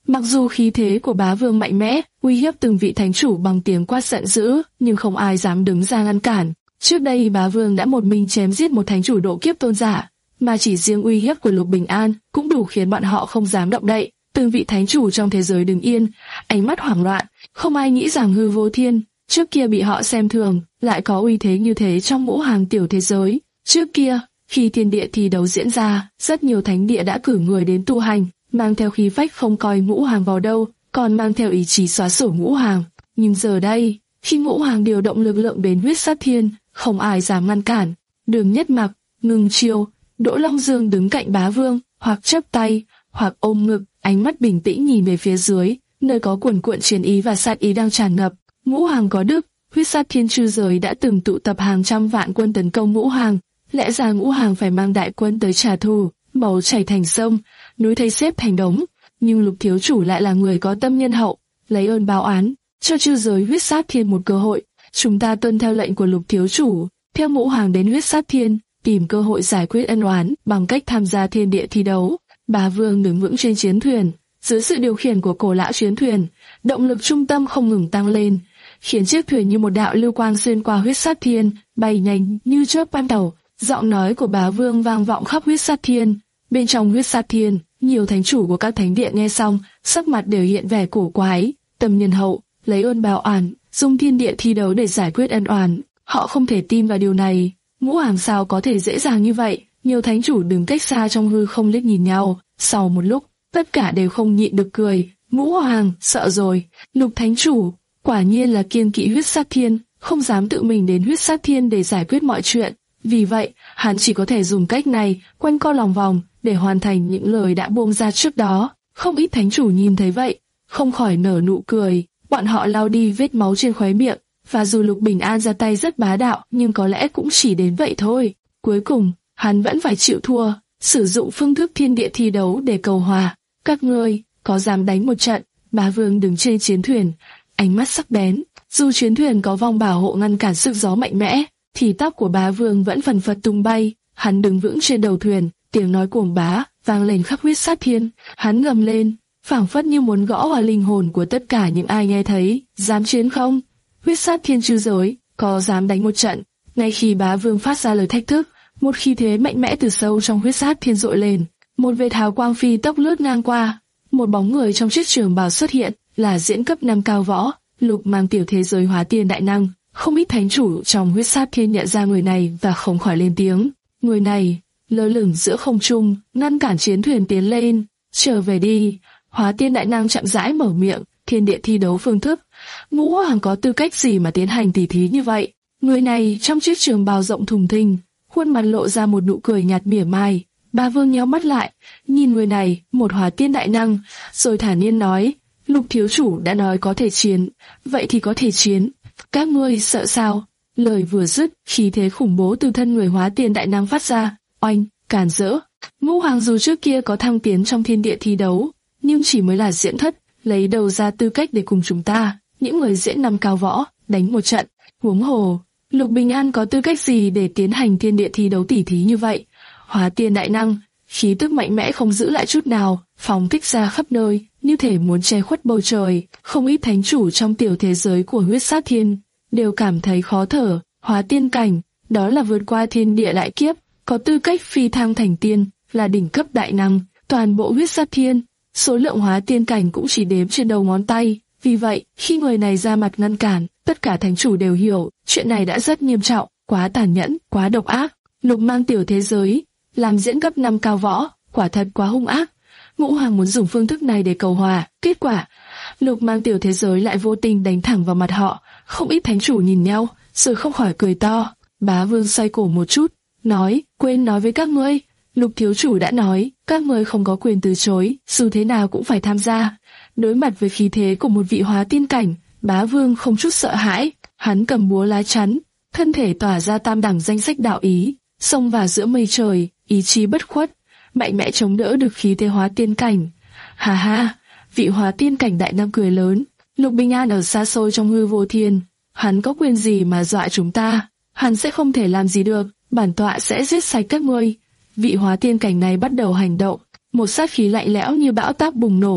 Mặc dù khí thế của bá vương mạnh mẽ, uy hiếp từng vị thánh chủ bằng tiếng quát giận dữ, nhưng không ai dám đứng ra ngăn cản. Trước đây bá vương đã một mình chém giết một thánh chủ độ kiếp tôn giả, mà chỉ riêng uy hiếp của Lục Bình An cũng đủ khiến bọn họ không dám động đậy. Từng vị thánh chủ trong thế giới đứng yên, ánh mắt hoảng loạn, không ai nghĩ rằng Hư Vô Thiên trước kia bị họ xem thường, lại có uy thế như thế trong ngũ hàng tiểu thế giới. Trước kia, khi thiên địa thi đấu diễn ra, rất nhiều thánh địa đã cử người đến tu hành, mang theo khí phách không coi ngũ hàng vào đâu, còn mang theo ý chí xóa sổ ngũ hàng. Nhưng giờ đây, khi ngũ hàng điều động lực lượng đến huyết sát thiên, không ai dám ngăn cản. Đường Nhất Mặc, ngừng chiêu, Đỗ Long Dương đứng cạnh bá vương, hoặc chắp tay, hoặc ôm ngực, ánh mắt bình tĩnh nhìn về phía dưới, nơi có cuồn cuộn chiến ý và sát ý đang tràn ngập. Ngũ hàng có đức, huyết sát thiên chư giới đã từng tụ tập hàng trăm vạn quân tấn công ngũ hàng, lẽ ra ngũ hàng phải mang đại quân tới trả thù, máu chảy thành sông, núi thây xếp thành đống, nhưng Lục thiếu chủ lại là người có tâm nhân hậu, lấy ơn báo oán, cho chư giới huyết sát thiên một cơ hội. Chúng ta tuân theo lệnh của Lục thiếu chủ, theo ngũ hàng đến huyết sát thiên, tìm cơ hội giải quyết ân oán bằng cách tham gia thiên địa thi đấu. Bá vương đứng vững trên chiến thuyền, dưới sự điều khiển của cổ lão chiến thuyền, động lực trung tâm không ngừng tăng lên, khiến chiếc thuyền như một đạo lưu quang xuyên qua huyết sát thiên, bay nhanh như chớp ban đầu. Giọng nói của bá vương vang vọng khắp huyết sát thiên. Bên trong huyết sát thiên, nhiều thánh chủ của các thánh địa nghe xong, sắc mặt đều hiện vẻ cổ quái. Tâm nhân hậu, lấy ơn báo oán, dùng thiên địa thi đấu để giải quyết ân oán. Họ không thể tin vào điều này. Ngũ hàng sao có thể dễ dàng như vậy? Nhiều thánh chủ đứng cách xa trong hư không liếc nhìn nhau. Sau một lúc, tất cả đều không nhịn được cười. Ngũ hàng, sợ rồi. Lục thánh chủ, quả nhiên là kiêng kỵ huyết sát thiên, không dám tự mình đến huyết sát thiên để giải quyết mọi chuyện. Vì vậy, hắn chỉ có thể dùng cách này, quanh co lòng vòng, để hoàn thành những lời đã buông ra trước đó. Không ít thánh chủ nhìn thấy vậy, không khỏi nở nụ cười. Bọn họ lau đi vết máu trên khóe miệng, và dù Lục Bình An ra tay rất bá đạo, nhưng có lẽ cũng chỉ đến vậy thôi. Cuối cùng, hắn vẫn phải chịu thua, sử dụng phương thức thiên địa thi đấu để cầu hòa. Các ngươi, có dám đánh một trận? Bá vương đứng trên chiến thuyền, ánh mắt sắc bén. Dù chiến thuyền có vòng bảo hộ ngăn cản sức gió mạnh mẽ, thì tóc của bá vương vẫn phần phật tung bay. Hắn đứng vững trên đầu thuyền, tiếng nói cuồng bá vang lên khắp huyết sát thiên. Hắn gầm lên, phảng phất như muốn gõ vào linh hồn của tất cả những ai nghe thấy. Dám chiến không? Huyết sát thiên chư giới, có dám đánh một trận? Ngay khi bá vương phát ra lời thách thức, một khí thế mạnh mẽ từ sâu trong huyết sát thiên dội lên. Một vệt hào quang phi tốc lướt ngang qua, một bóng người trong chiếc trường bào xuất hiện, là diễn cấp năm cao võ, Lục mang tiểu thế giới hóa tiên đại năng. Không ít thánh chủ trong huyết sát thiên nhận ra người này và không khỏi lên tiếng. Người này lơ lửng giữa không trung, ngăn cản chiến thuyền tiến lên. Trở về đi. Hóa tiên đại năng chậm rãi mở miệng. Thiên địa thi đấu phương thức, ngũ hoàng có tư cách gì mà tiến hành tỉ thí như vậy? Người này trong chiếc trường bào rộng thùng thình, khuôn mặt lộ ra một nụ cười nhạt mỉa mai. Bá vương nhéo mắt lại, nhìn người này, một hóa tiên đại năng, rồi thản nhiên nói: Lục thiếu chủ đã nói có thể chiến, vậy thì có thể chiến. Các ngươi sợ sao? Lời vừa dứt, khí thế khủng bố từ thân người hóa tiên đại năng phát ra. Oanh, càn rỡ. Ngũ hoàng dù trước kia có thăng tiến trong thiên địa thi đấu, nhưng chỉ mới là diễn thất, lấy đầu ra tư cách để cùng chúng ta, những người diễn năm cao võ, đánh một trận. Huống hồ, Lục Bình An có tư cách gì để tiến hành thiên địa thi đấu tỉ thí như vậy? Hóa tiên đại năng, khí tức mạnh mẽ không giữ lại chút nào, phóng thích ra khắp nơi, như thể muốn che khuất bầu trời. Không ít thánh chủ trong tiểu thế giới của huyết sát thiên đều cảm thấy khó thở. Hóa tiên cảnh, đó là vượt qua thiên địa đại kiếp, có tư cách phi thăng thành tiên, là đỉnh cấp đại năng. Toàn bộ huyết sát thiên, số lượng hóa tiên cảnh cũng chỉ đếm trên đầu ngón tay. Vì vậy, khi người này ra mặt ngăn cản, tất cả thánh chủ đều hiểu, chuyện này đã rất nghiêm trọng, quá tàn nhẫn, quá độc ác. Lục mang tiểu thế giới, làm diễn cấp năm cao võ, quả thật quá hung ác. Ngũ hoàng muốn dùng phương thức này để cầu hòa, kết quả, Lục mang tiểu thế giới lại vô tình đánh thẳng vào mặt họ. Không ít thánh chủ nhìn nhau, rồi không khỏi cười to. Bá vương xoay cổ một chút, nói: quên nói với các ngươi, Lục thiếu chủ đã nói, các ngươi không có quyền từ chối, dù thế nào cũng phải tham gia. Đối mặt với khí thế của một vị hóa tiên cảnh, bá vương không chút sợ hãi, hắn cầm búa lá chắn, thân thể tỏa ra tam đẳng danh sách đạo ý, xông vào giữa mây trời, ý chí bất khuất, mạnh mẽ chống đỡ được khí thế hóa tiên cảnh. Hà ha, vị hóa tiên cảnh đại nam cười lớn. Lục Bình An ở xa xôi trong hư vô thiên, hắn có quyền gì mà dọa chúng ta? Hắn sẽ không thể làm gì được, bản tọa sẽ giết sạch các ngươi. Vị hóa tiên cảnh này bắt đầu hành động, một sát khí lạnh lẽo như bão táp bùng nổ.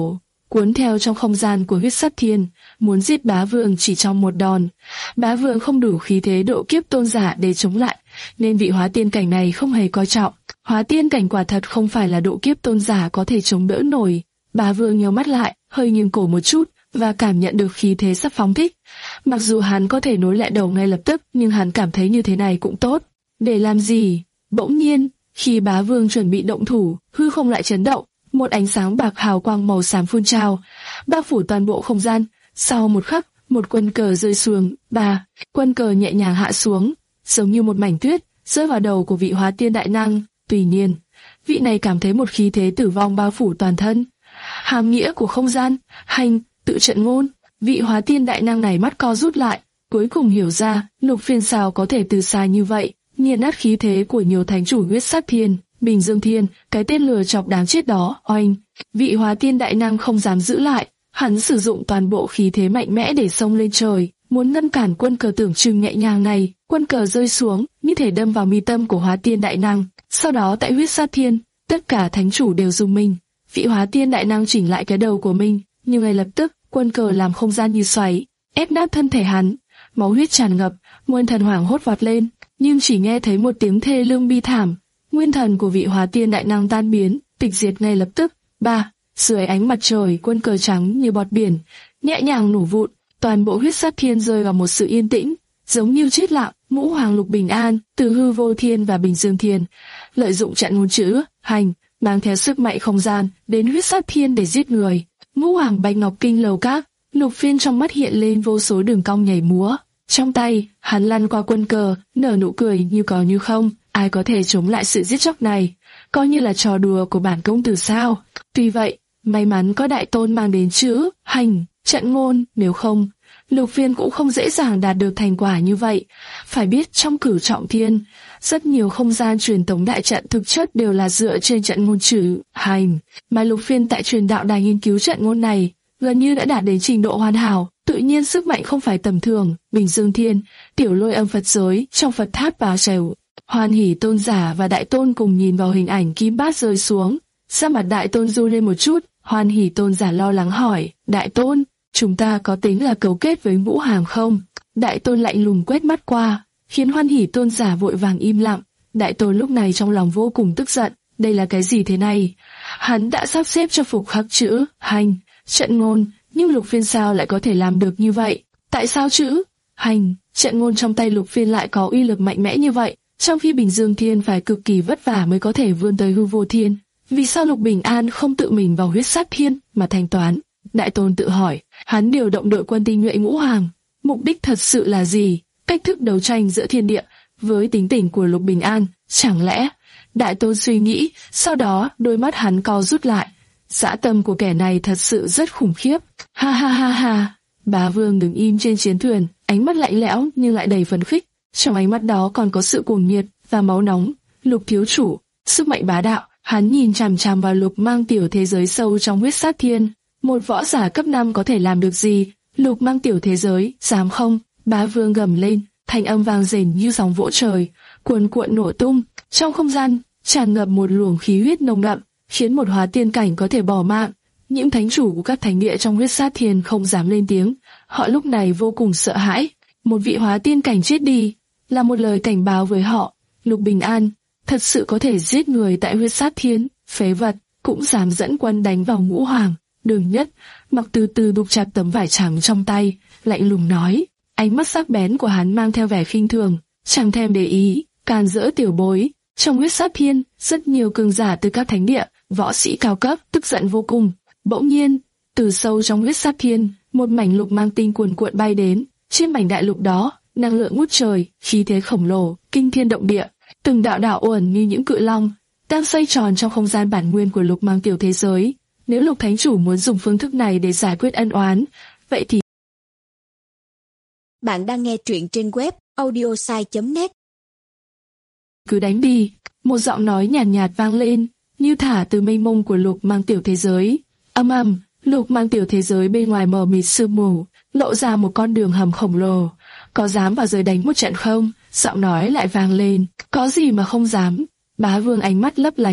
cuốn theo trong không gian của huyết sát thiên, muốn giết Bá Vương chỉ trong một đòn. Bá Vương không đủ khí thế độ kiếp tôn giả để chống lại, nên vị hóa tiên cảnh này không hề coi trọng. Hóa tiên cảnh quả thật không phải là độ kiếp tôn giả có thể chống đỡ nổi. Bá Vương nhíu mắt lại, hơi nghiêng cổ một chút và cảm nhận được khí thế sắp phóng thích. Mặc dù hắn có thể nối lại đầu ngay lập tức, nhưng hắn cảm thấy như thế này cũng tốt. Để làm gì? Bỗng nhiên, khi Bá Vương chuẩn bị động thủ, hư không lại chấn động, một ánh sáng bạc hào quang màu xám phun trào, bao phủ toàn bộ không gian. Sau một khắc, một quân cờ rơi xuống, ba quân cờ nhẹ nhàng hạ xuống, giống như một mảnh tuyết, rơi vào đầu của vị hóa tiên đại năng. Tuy nhiên, vị này cảm thấy một khí thế tử vong bao phủ toàn thân. Hàm nghĩa của không gian, hành, tự trận ngôn. Vị hóa tiên đại năng này mắt co rút lại, cuối cùng hiểu ra, Lục Phiên sao có thể từ xa như vậy, nghiền nát khí thế của nhiều thánh chủ huyết sát thiên, Bình Dương Thiên, cái tên lừa chọc đáng chết đó. Oanh, vị hóa tiên đại năng không dám giữ lại, hắn sử dụng toàn bộ khí thế mạnh mẽ để xông lên trời, muốn ngăn cản quân cờ tưởng chừng nhẹ nhàng này. Quân cờ rơi xuống, như thể đâm vào mi tâm của hóa tiên đại năng. Sau đó tại huyết sát thiên, tất cả thánh chủ đều rung mình. Vị hóa tiên đại năng chỉnh lại cái đầu của mình, nhưng ngay lập tức, quân cờ làm không gian như xoáy, ép nát thân thể hắn. Máu huyết tràn ngập, nguyên thần hoảng hốt vọt lên, nhưng chỉ nghe thấy một tiếng thê lương bi thảm. Nguyên thần của vị hóa tiên đại năng tan biến, tịch diệt ngay lập tức. Ba, dưới ánh mặt trời, quân cờ trắng như bọt biển, nhẹ nhàng nổ vụn, toàn bộ huyết sát thiên rơi vào một sự yên tĩnh, giống như chết lặng. Ngũ Hoàng Lục Bình An, từ Hư Vô Thiên và Bình Dương Thiên, lợi dụng trận ngôn chữ, hành, mang theo sức mạnh không gian đến huyết sát thiên để giết người. Ngũ Hoàng Bạch Ngọc Kinh lầu các, Lục Phiên trong mắt hiện lên vô số đường cong nhảy múa. Trong tay, hắn lăn qua quân cờ, nở nụ cười như có như không. Ai có thể chống lại sự giết chóc này? Coi như là trò đùa của bản công tử sao? Tuy vậy, may mắn có đại tôn mang đến chữ, hành, trận ngôn, nếu không, Lục Phiên cũng không dễ dàng đạt được thành quả như vậy. Phải biết trong Cửu Trọng Thiên, rất nhiều không gian truyền tống đại trận thực chất đều là dựa trên trận ngôn chữ, hành, mà Lục Phiên tại truyền đạo đài nghiên cứu trận ngôn này, gần như đã đạt đến trình độ hoàn hảo, tự nhiên sức mạnh không phải tầm thường. Bình Dương Thiên, Tiểu Lôi Âm Phật giới, trong Phật tháp Bà Sèo, Hoan Hỷ tôn giả và đại tôn cùng nhìn vào hình ảnh kim bát rơi xuống. Sắc mặt đại tôn run lên một chút, Hoan Hỷ tôn giả lo lắng hỏi, đại tôn, chúng ta có tính là cấu kết với Ngũ Hoàng không? Đại tôn lạnh lùng quét mắt qua, khiến Hoan Hỷ tôn giả vội vàng im lặng. Đại tôn lúc này trong lòng vô cùng tức giận, đây là cái gì thế này? Hắn đã sắp xếp cho phục khắc chữ, hành, trận ngôn, nhưng Lục Phiên sao lại có thể làm được như vậy? Tại sao chữ, hành, trận ngôn trong tay Lục Phiên lại có uy lực mạnh mẽ như vậy, trong khi Bình Dương Thiên phải cực kỳ vất vả mới có thể vươn tới Hư Vô Thiên? Vì sao Lục Bình An không tự mình vào huyết sát thiên mà thanh toán? Đại tôn tự hỏi, hắn điều động đội quân tinh nhuệ Ngũ Hoàng, mục đích thật sự là gì? Cách thức đấu tranh giữa thiên địa với tính tình của Lục Bình An, chẳng lẽ? Đại tôn suy nghĩ, sau đó đôi mắt hắn co rút lại. Dã tâm của kẻ này thật sự rất khủng khiếp. Ha ha ha ha. Bá Vương đứng im trên chiến thuyền, ánh mắt lạnh lẽo nhưng lại đầy phấn khích. Trong ánh mắt đó còn có sự cuồng nhiệt và máu nóng. Lục thiếu chủ, sức mạnh bá đạo. Hắn nhìn chằm chằm vào Lục Mang Tiểu thế giới sâu trong huyết sát thiên. Một võ giả cấp năm có thể làm được gì? Lục Mang Tiểu thế giới, dám không? Bá Vương gầm lên, thanh âm vang dền như sóng vỗ trời, cuồn cuộn nổ tung. Trong không gian tràn ngập một luồng khí huyết nồng đậm, khiến một hóa tiên cảnh có thể bỏ mạng. Những thánh chủ của các thánh địa trong huyết sát thiên không dám lên tiếng, họ lúc này vô cùng sợ hãi. Một vị hóa tiên cảnh chết đi, là một lời cảnh báo với họ. Lục Bình An thật sự có thể giết người tại huyết sát thiên, phế vật, cũng dám dẫn quân đánh vào Ngũ Hoàng. Đường Nhất mặc từ từ đục chặt tấm vải trắng trong tay, lạnh lùng nói, ánh mắt sắc bén của hắn mang theo vẻ khinh thường, chẳng thèm để ý, càn rỡ tiểu bối. Trong huyết sát thiên, rất nhiều cường giả từ các thánh địa, võ sĩ cao cấp, tức giận vô cùng. Bỗng nhiên, từ sâu trong huyết sát thiên, một mảnh lục mang tinh cuồn cuộn bay đến. Trên mảnh đại lục đó, năng lượng ngút trời, khí thế khổng lồ, kinh thiên động địa, từng đạo đạo uẩn như những cự long, đang xoay tròn trong không gian bản nguyên của Lục Mang Tiểu thế giới. Nếu Lục Thánh Chủ muốn dùng phương thức này để giải quyết ân oán, vậy thì... Bạn đang nghe truyện trên web audiosai chấm net. Cứ đánh đi, một giọng nói nhàn nhạt, nhạt vang lên, như thả từ mênh mông của Lục Mang Tiểu thế giới. Âm ầm, Lục Mang Tiểu thế giới bên ngoài mờ mịt sương mù, lộ ra một con đường hầm khổng lồ. Có dám vào dưới đánh một trận không? Giọng nói lại vang lên, có gì mà không dám. Bá Vương ánh mắt lấp lánh,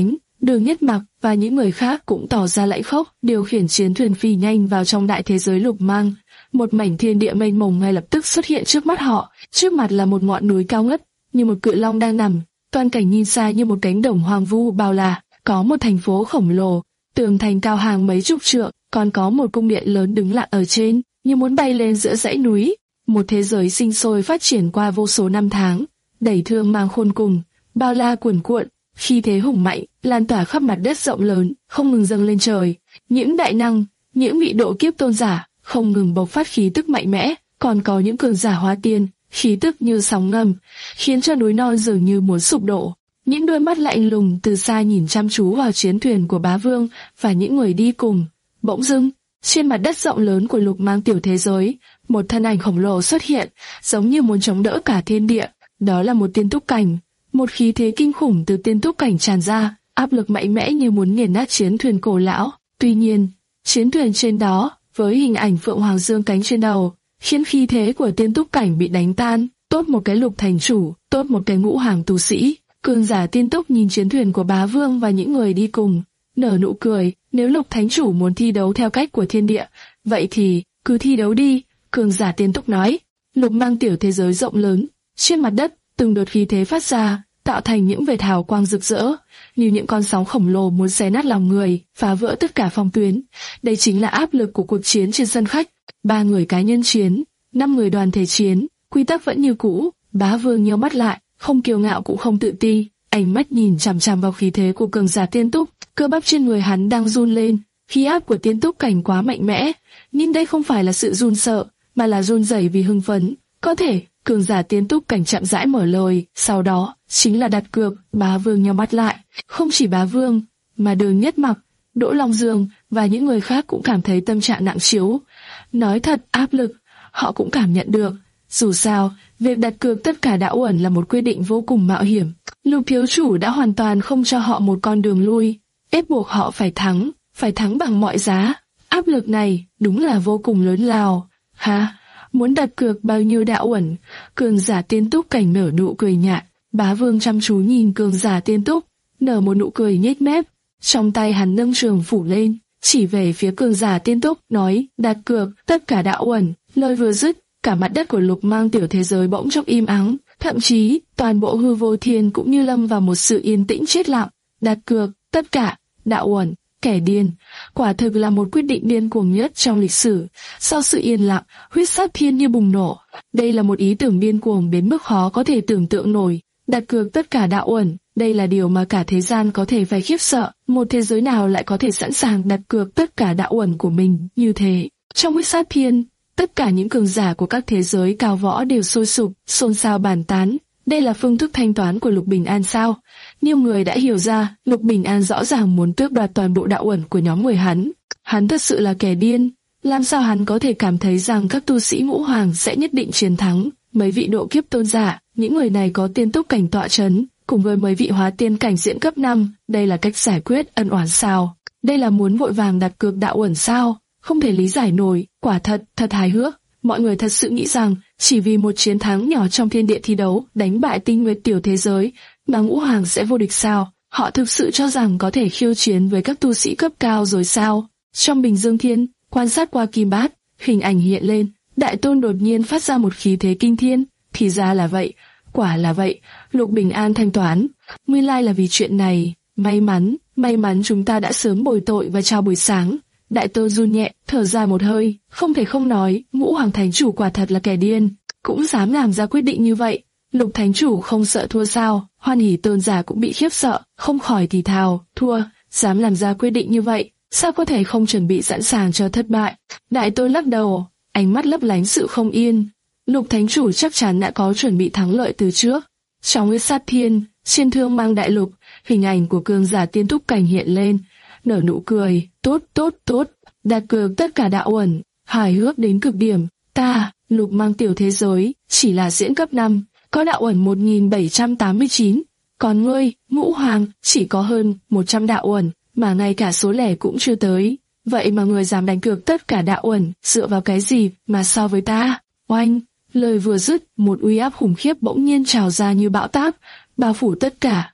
Đường Nhất Mặc và những người khác cũng tỏ ra lãnh khốc, điều khiển chiến thuyền phi nhanh vào trong đại thế giới lục mang. Một mảnh thiên địa mênh mông ngay lập tức xuất hiện trước mắt họ, trước mặt là một ngọn núi cao ngất, như một cự long đang nằm, toàn cảnh nhìn xa như một cánh đồng hoang vu bao la, có một thành phố khổng lồ, tường thành cao hàng mấy chục trượng, còn có một cung điện lớn đứng lặng ở trên, như muốn bay lên giữa dãy núi. Một thế giới sinh sôi phát triển qua vô số năm tháng, đầy thương mang khôn cùng, bao la cuồn cuộn, khí thế hùng mạnh, lan tỏa khắp mặt đất rộng lớn, không ngừng dâng lên trời. Những đại năng, những vị độ kiếp tôn giả, không ngừng bộc phát khí tức mạnh mẽ, còn có những cường giả hóa tiên, khí tức như sóng ngầm, khiến cho núi non dường như muốn sụp đổ. Những đôi mắt lạnh lùng từ xa nhìn chăm chú vào chiến thuyền của bá vương và những người đi cùng. Bỗng dưng, trên mặt đất rộng lớn của lục mang tiểu thế giới, một thân ảnh khổng lồ xuất hiện, giống như muốn chống đỡ cả thiên địa. Đó là một tiên túc cảnh. Một khí thế kinh khủng từ tiên túc cảnh tràn ra, áp lực mạnh mẽ như muốn nghiền nát chiến thuyền cổ lão. Tuy nhiên, chiến thuyền trên đó, với hình ảnh phượng hoàng dương cánh trên đầu, khiến khí thế của tiên túc cảnh bị đánh tan. Tốt một cái lục thành chủ, tốt một cái ngũ hàng tu sĩ. Cường giả tiên túc nhìn chiến thuyền của bá vương và những người đi cùng, nở nụ cười. Nếu lục thánh chủ muốn thi đấu theo cách của thiên địa, vậy thì cứ thi đấu đi. Cường giả tiên túc nói. Lục mang tiểu thế giới rộng lớn, trên mặt đất từng đợt khí thế phát ra, tạo thành những vệt hào quang rực rỡ, như những con sóng khổng lồ muốn xé nát lòng người, phá vỡ tất cả phong tuyến. Đây chính là áp lực của cuộc chiến trên sân khách. Ba người cá nhân chiến, năm người đoàn thể chiến, quy tắc vẫn như cũ. Bá vương nhíu mắt lại, không kiêu ngạo cũng không tự ti, ánh mắt nhìn chằm chằm vào khí thế của cường giả tiên túc. Cơ bắp trên người hắn đang run lên, khí áp của tiên túc cảnh quá mạnh mẽ. Nhưng đây không phải là sự run sợ, mà là run rẩy vì hưng phấn. Có thể, cường giả tiên túc cảnh chậm rãi mở lời, sau đó chính là đặt cược. Bá vương nhắm mắt lại, không chỉ bá vương, mà Đường Nhất Mặc, Đỗ Long Dương và những người khác cũng cảm thấy tâm trạng nặng trĩu. Nói thật, áp lực họ cũng cảm nhận được. Dù sao, việc đặt cược tất cả đạo uẩn là một quyết định vô cùng mạo hiểm. Lục thiếu chủ đã hoàn toàn không cho họ một con đường lui, ép buộc họ phải thắng, phải thắng bằng mọi giá. Áp lực này đúng là vô cùng lớn lao. Ha, muốn đặt cược bao nhiêu đạo uẩn? Cường giả tiên túc cảnh nở nụ cười nhạt. Bá vương chăm chú nhìn cường giả tiên túc, nở một nụ cười nhếch mép. Trong tay hắn nâng trường phủ lên, chỉ về phía cường giả tiên túc, nói, đặt cược tất cả đạo uẩn. Lời vừa dứt, cả mặt đất của lục mang tiểu thế giới bỗng chốc im ắng, thậm chí toàn bộ hư vô thiên cũng như lâm vào một sự yên tĩnh chết lặng. Đặt cược tất cả đạo uẩn, kẻ điên, quả thực là một quyết định điên cuồng nhất trong lịch sử. Sau sự yên lặng, huyết sát thiên như bùng nổ. Đây là một ý tưởng điên cuồng đến mức khó có thể tưởng tượng nổi. Đặt cược tất cả đạo uẩn, đây là điều mà cả thế gian có thể phải khiếp sợ. Một thế giới nào lại có thể sẵn sàng đặt cược tất cả đạo uẩn của mình như thế? Trong huyết sát thiên, tất cả những cường giả của các thế giới cao võ đều sôi sục, xôn xao bàn tán. Đây là phương thức thanh toán của Lục Bình An sao? Nhiều người đã hiểu ra, Lục Bình An rõ ràng muốn tước đoạt toàn bộ đạo uẩn của nhóm người hắn. Hắn thật sự là kẻ điên. Làm sao hắn có thể cảm thấy rằng các tu sĩ ngũ hoàng sẽ nhất định chiến thắng? Mấy vị độ kiếp tôn giả, những người này có tiên túc cảnh tọa chấn, cùng với mấy vị hóa tiên cảnh diễn cấp năm, đây là cách giải quyết ân oán sao? Đây là muốn vội vàng đặt cược đạo uẩn sao? Không thể lý giải nổi, quả thật, thật hài hước. Mọi người thật sự nghĩ rằng, chỉ vì một chiến thắng nhỏ trong thiên địa thi đấu, đánh bại tinh nguyệt tiểu thế giới, mà ngũ hoàng sẽ vô địch sao? Họ thực sự cho rằng có thể khiêu chiến với các tu sĩ cấp cao rồi sao? Trong Bình Dương Thiên, quan sát qua kim bát, hình ảnh hiện lên, Đại Tôn đột nhiên phát ra một khí thế kinh thiên. Thì ra là vậy, quả là vậy, Lục Bình An thanh toán. Nguyên lai là vì chuyện này, may mắn, may mắn chúng ta đã sớm bồi tội và chào buổi sáng. Đại Tôn run nhẹ, thở ra một hơi, không thể không nói, ngũ hoàng thánh chủ quả thật là kẻ điên, cũng dám làm ra quyết định như vậy. Lục thánh chủ không sợ thua sao? Hoan Hỷ tôn giả cũng bị khiếp sợ, không khỏi thì thào, thua, dám làm ra quyết định như vậy, sao có thể không chuẩn bị sẵn sàng cho thất bại? Đại Tôn lắc đầu, ánh mắt lấp lánh sự không yên. Lục thánh chủ chắc chắn đã có chuẩn bị thắng lợi từ trước. Trong huyết sát thiên, trên thương mang đại lục, hình ảnh của cường giả tiên túc cảnh hiện lên, nở nụ cười, tốt tốt tốt, đặt cược tất cả đạo uẩn, hài hước đến cực điểm. Ta, Lục mang tiểu thế giới, chỉ là diễn cấp năm, có đạo uẩn một nghìn bảy trăm tám mươi chín, còn ngươi, ngũ hoàng, chỉ có hơn một trăm đạo uẩn, mà ngay cả số lẻ cũng chưa tới. Vậy mà người dám đánh cược tất cả đạo uẩn, dựa vào cái gì mà so với ta? Oanh! Lời vừa dứt, một uy áp khủng khiếp bỗng nhiên trào ra như bão táp, bao phủ tất cả.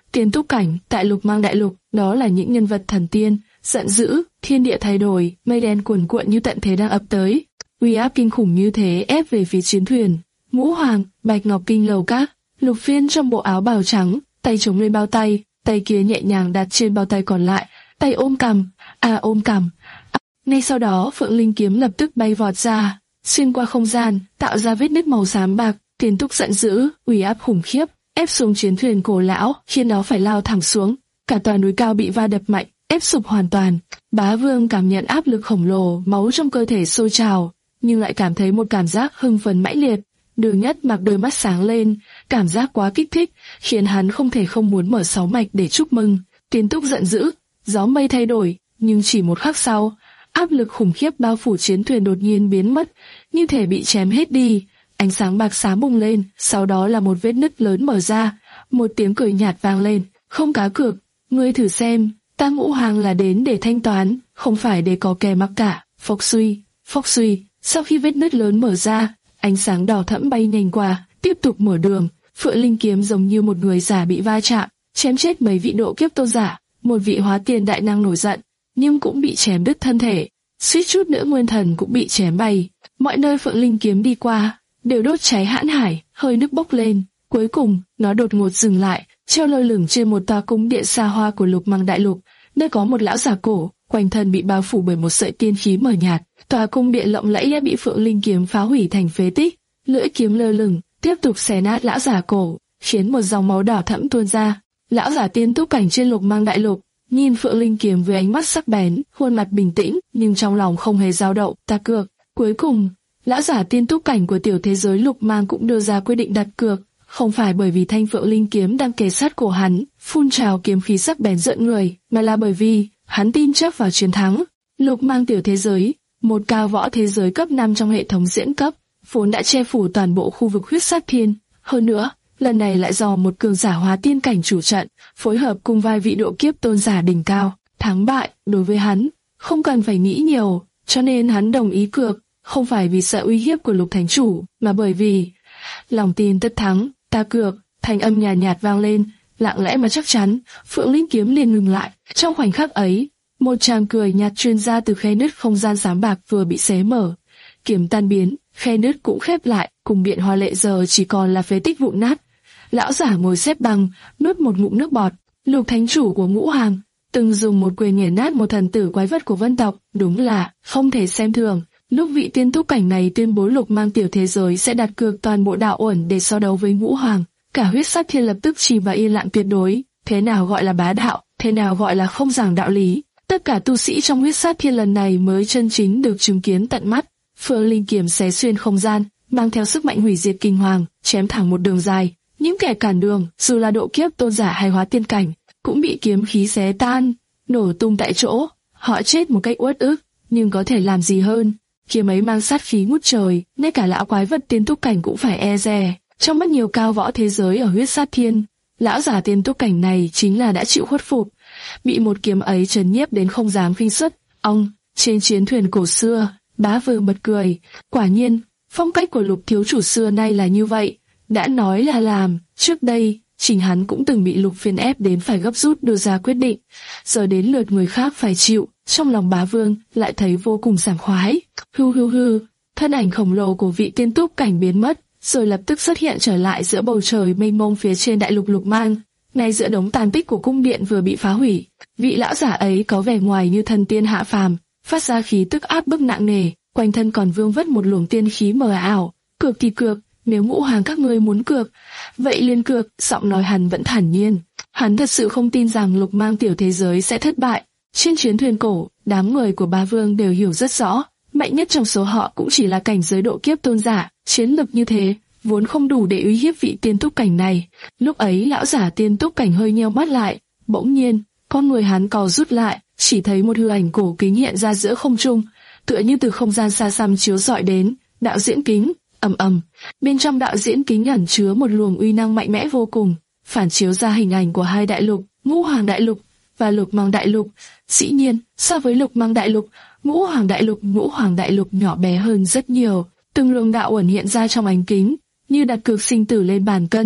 Tiên túc cảnh tại Lục Mang đại lục, đó là những nhân vật thần tiên, giận dữ, thiên địa thay đổi, mây đen cuồn cuộn như tận thế đang ập tới. Uy áp kinh khủng như thế ép về phía chiến thuyền. Ngũ Hoàng, Bạch Ngọc Kinh lầu các, Lục Phiên trong bộ áo bào trắng, tay chống lên bao tay, tay kia nhẹ nhàng đặt trên bao tay còn lại, tay ôm cằm, à ôm cằm. À, ngay sau đó Phượng Linh kiếm lập tức bay vọt ra, xuyên qua không gian, tạo ra vết nứt màu xám bạc. Tiền túc giận dữ, uy áp khủng khiếp, ép xuống chiến thuyền cổ lão, khiến nó phải lao thẳng xuống. Cả tòa núi cao bị va đập mạnh, ép sụp hoàn toàn. Bá Vương cảm nhận áp lực khổng lồ, máu trong cơ thể sôi trào, nhưng lại cảm thấy một cảm giác hưng phấn mãnh liệt. Đường Nhất mặc đôi mắt sáng lên, cảm giác quá kích thích, khiến hắn không thể không muốn mở sáu mạch để chúc mừng. Tiền túc giận dữ, gió mây thay đổi, nhưng chỉ một khắc sau, áp lực khủng khiếp bao phủ chiến thuyền đột nhiên biến mất, như thể bị chém hết đi. Ánh sáng bạc xám bùng lên, sau đó là một vết nứt lớn mở ra, một tiếng cười nhạt vang lên. Không cá cược, ngươi thử xem, ta Ngũ Hoàng là đến để thanh toán, không phải để có kẻ mắc cả. Phốc suy, phốc suy. Sau khi vết nứt lớn mở ra, ánh sáng đỏ thẫm bay nhanh qua, tiếp tục mở đường. Phượng Linh kiếm giống như một người giả bị va chạm, chém chết mấy vị độ kiếp tôn giả. Một vị hóa tiền đại năng nổi giận, nhưng cũng bị chém đứt thân thể. Suýt chút nữa nguyên thần cũng bị chém bay. Mọi nơi Phượng Linh kiếm đi qua đều đốt cháy hãn hải, hơi nước bốc lên. Cuối cùng, nó đột ngột dừng lại, treo lơ lửng trên một tòa cung điện xa hoa của Lục Mang đại lục, nơi có một lão già cổ, quanh thân bị bao phủ bởi một sợi tiên khí mờ nhạt. Tòa cung điện lộng lẫy đã bị Phượng Linh kiếm phá hủy thành phế tích. Lưỡi kiếm lơ lửng, tiếp tục xé nát lão già cổ, khiến một dòng máu đỏ thẫm tuôn ra. Lão giả tiên túc cảnh trên Lục Mang đại lục, nhìn Phượng Linh kiếm với ánh mắt sắc bén, khuôn mặt bình tĩnh, nhưng trong lòng không hề dao động. Ta cược. Cuối cùng, lão giả tiên túc cảnh của tiểu thế giới Lục Mang cũng đưa ra quyết định đặt cược, không phải bởi vì thanh Phượng Linh kiếm đang kề sát cổ hắn, phun trào kiếm khí sắc bén rợn người, mà là bởi vì hắn tin chắc vào chiến thắng. Lục Mang tiểu thế giới, một cao võ thế giới cấp năm trong hệ thống diễn cấp, vốn đã che phủ toàn bộ khu vực huyết sát thiên. Hơn nữa, lần này lại do một cường giả hóa tiên cảnh chủ trận, phối hợp cùng vài vị độ kiếp tôn giả đỉnh cao. Thắng bại, đối với hắn, không cần phải nghĩ nhiều, cho nên hắn đồng ý cược, không phải vì sợ uy hiếp của Lục Thánh Chủ, mà bởi vì lòng tin tất thắng. Ta cược, thanh âm nhàn nhạt, nhạt vang lên, lặng lẽ mà chắc chắn. Phượng Linh kiếm liền ngừng lại. Trong khoảnh khắc ấy, một tràng cười nhạt truyền ra từ khe nứt không gian xám bạc vừa bị xé mở. Kiếm tan biến, khe nứt cũng khép lại, cùng điện hoa lệ giờ chỉ còn là phế tích vụn nát. Lão giả ngồi xếp bằng, nuốt một ngụm nước bọt. Lục Thánh Chủ của Ngũ Hoàng từng dùng một quyền nghiền nát một thần tử quái vật của vân tộc, đúng là không thể xem thường. Lúc vị tiên túc cảnh này tuyên bố Lục Mang tiểu thế giới sẽ đặt cược toàn bộ đạo uẩn để so đấu với Ngũ Hoàng, cả huyết sát thiên lập tức chìm vào yên lặng tuyệt đối. Thế nào gọi là bá đạo, thế nào gọi là không giảng đạo lý, tất cả tu sĩ trong huyết sát thiên lần này mới chân chính được chứng kiến tận mắt. Phượng Linh kiếm xé xuyên không gian, mang theo sức mạnh hủy diệt kinh hoàng, chém thẳng một đường dài. Những kẻ cản đường, dù là độ kiếp tôn giả hay hóa tiên cảnh, cũng bị kiếm khí xé tan, nổ tung tại chỗ. Họ chết một cách uất ức, nhưng có thể làm gì hơn? Kiếm ấy mang sát khí ngút trời, ngay cả lão quái vật tiên túc cảnh cũng phải e dè. Trong mắt nhiều cao võ thế giới ở huyết sát thiên, lão giả tiên túc cảnh này chính là đã chịu khuất phục, bị một kiếm ấy trấn nhiếp đến không dám khinh suất. Ông, trên chiến thuyền cổ xưa, Bá Vương bật cười. Quả nhiên, phong cách của Lục thiếu chủ xưa nay là như vậy, đã nói là làm. Trước đây, chính hắn cũng từng bị Lục Phiên ép đến phải gấp rút đưa ra quyết định, giờ đến lượt người khác phải chịu. Trong lòng Bá Vương lại thấy vô cùng sảng khoái. Hư hư hư, thân ảnh khổng lồ của vị tiên túc cảnh biến mất, rồi lập tức xuất hiện trở lại giữa bầu trời mênh mông phía trên đại lục Lục Mang. Ngay giữa đống tàn tích của cung điện vừa bị phá hủy, vị lão giả ấy có vẻ ngoài như thần tiên hạ phàm, phát ra khí tức áp bức nặng nề, quanh thân còn vương vất một luồng tiên khí mờ ảo. Cược thì cược, nếu Ngũ Hoàng các ngươi muốn cược, vậy liên cược. Giọng nói hắn vẫn thản nhiên. Hắn thật sự không tin rằng Lục Mang tiểu thế giới sẽ thất bại. Trên chiến thuyền cổ, đám người của Bá Vương đều hiểu rất rõ, mạnh nhất trong số họ cũng chỉ là cảnh giới độ kiếp tôn giả. Chiến lực như thế vốn không đủ để uy hiếp vị tiên túc cảnh này. Lúc ấy lão giả tiên túc cảnh hơi nheo mắt lại, bỗng nhiên con người hắn co rút lại, chỉ thấy một hư ảnh cổ kính hiện ra giữa không trung, tựa như từ không gian xa xăm chiếu rọi đến. Đạo diễn kính, ầm ầm. Bên trong đạo diễn kính ẩn chứa một luồng uy năng mạnh mẽ vô cùng, phản chiếu ra hình ảnh của hai đại lục, Ngũ Hoàng đại lục và Lục Mang đại lục. Dĩ nhiên, so với Lục Mang đại lục, Ngũ Hoàng đại lục, Ngũ Hoàng đại lục nhỏ bé hơn rất nhiều. Từng luồng đạo uẩn hiện ra trong ánh kính, như đặt cược sinh tử lên bàn cân.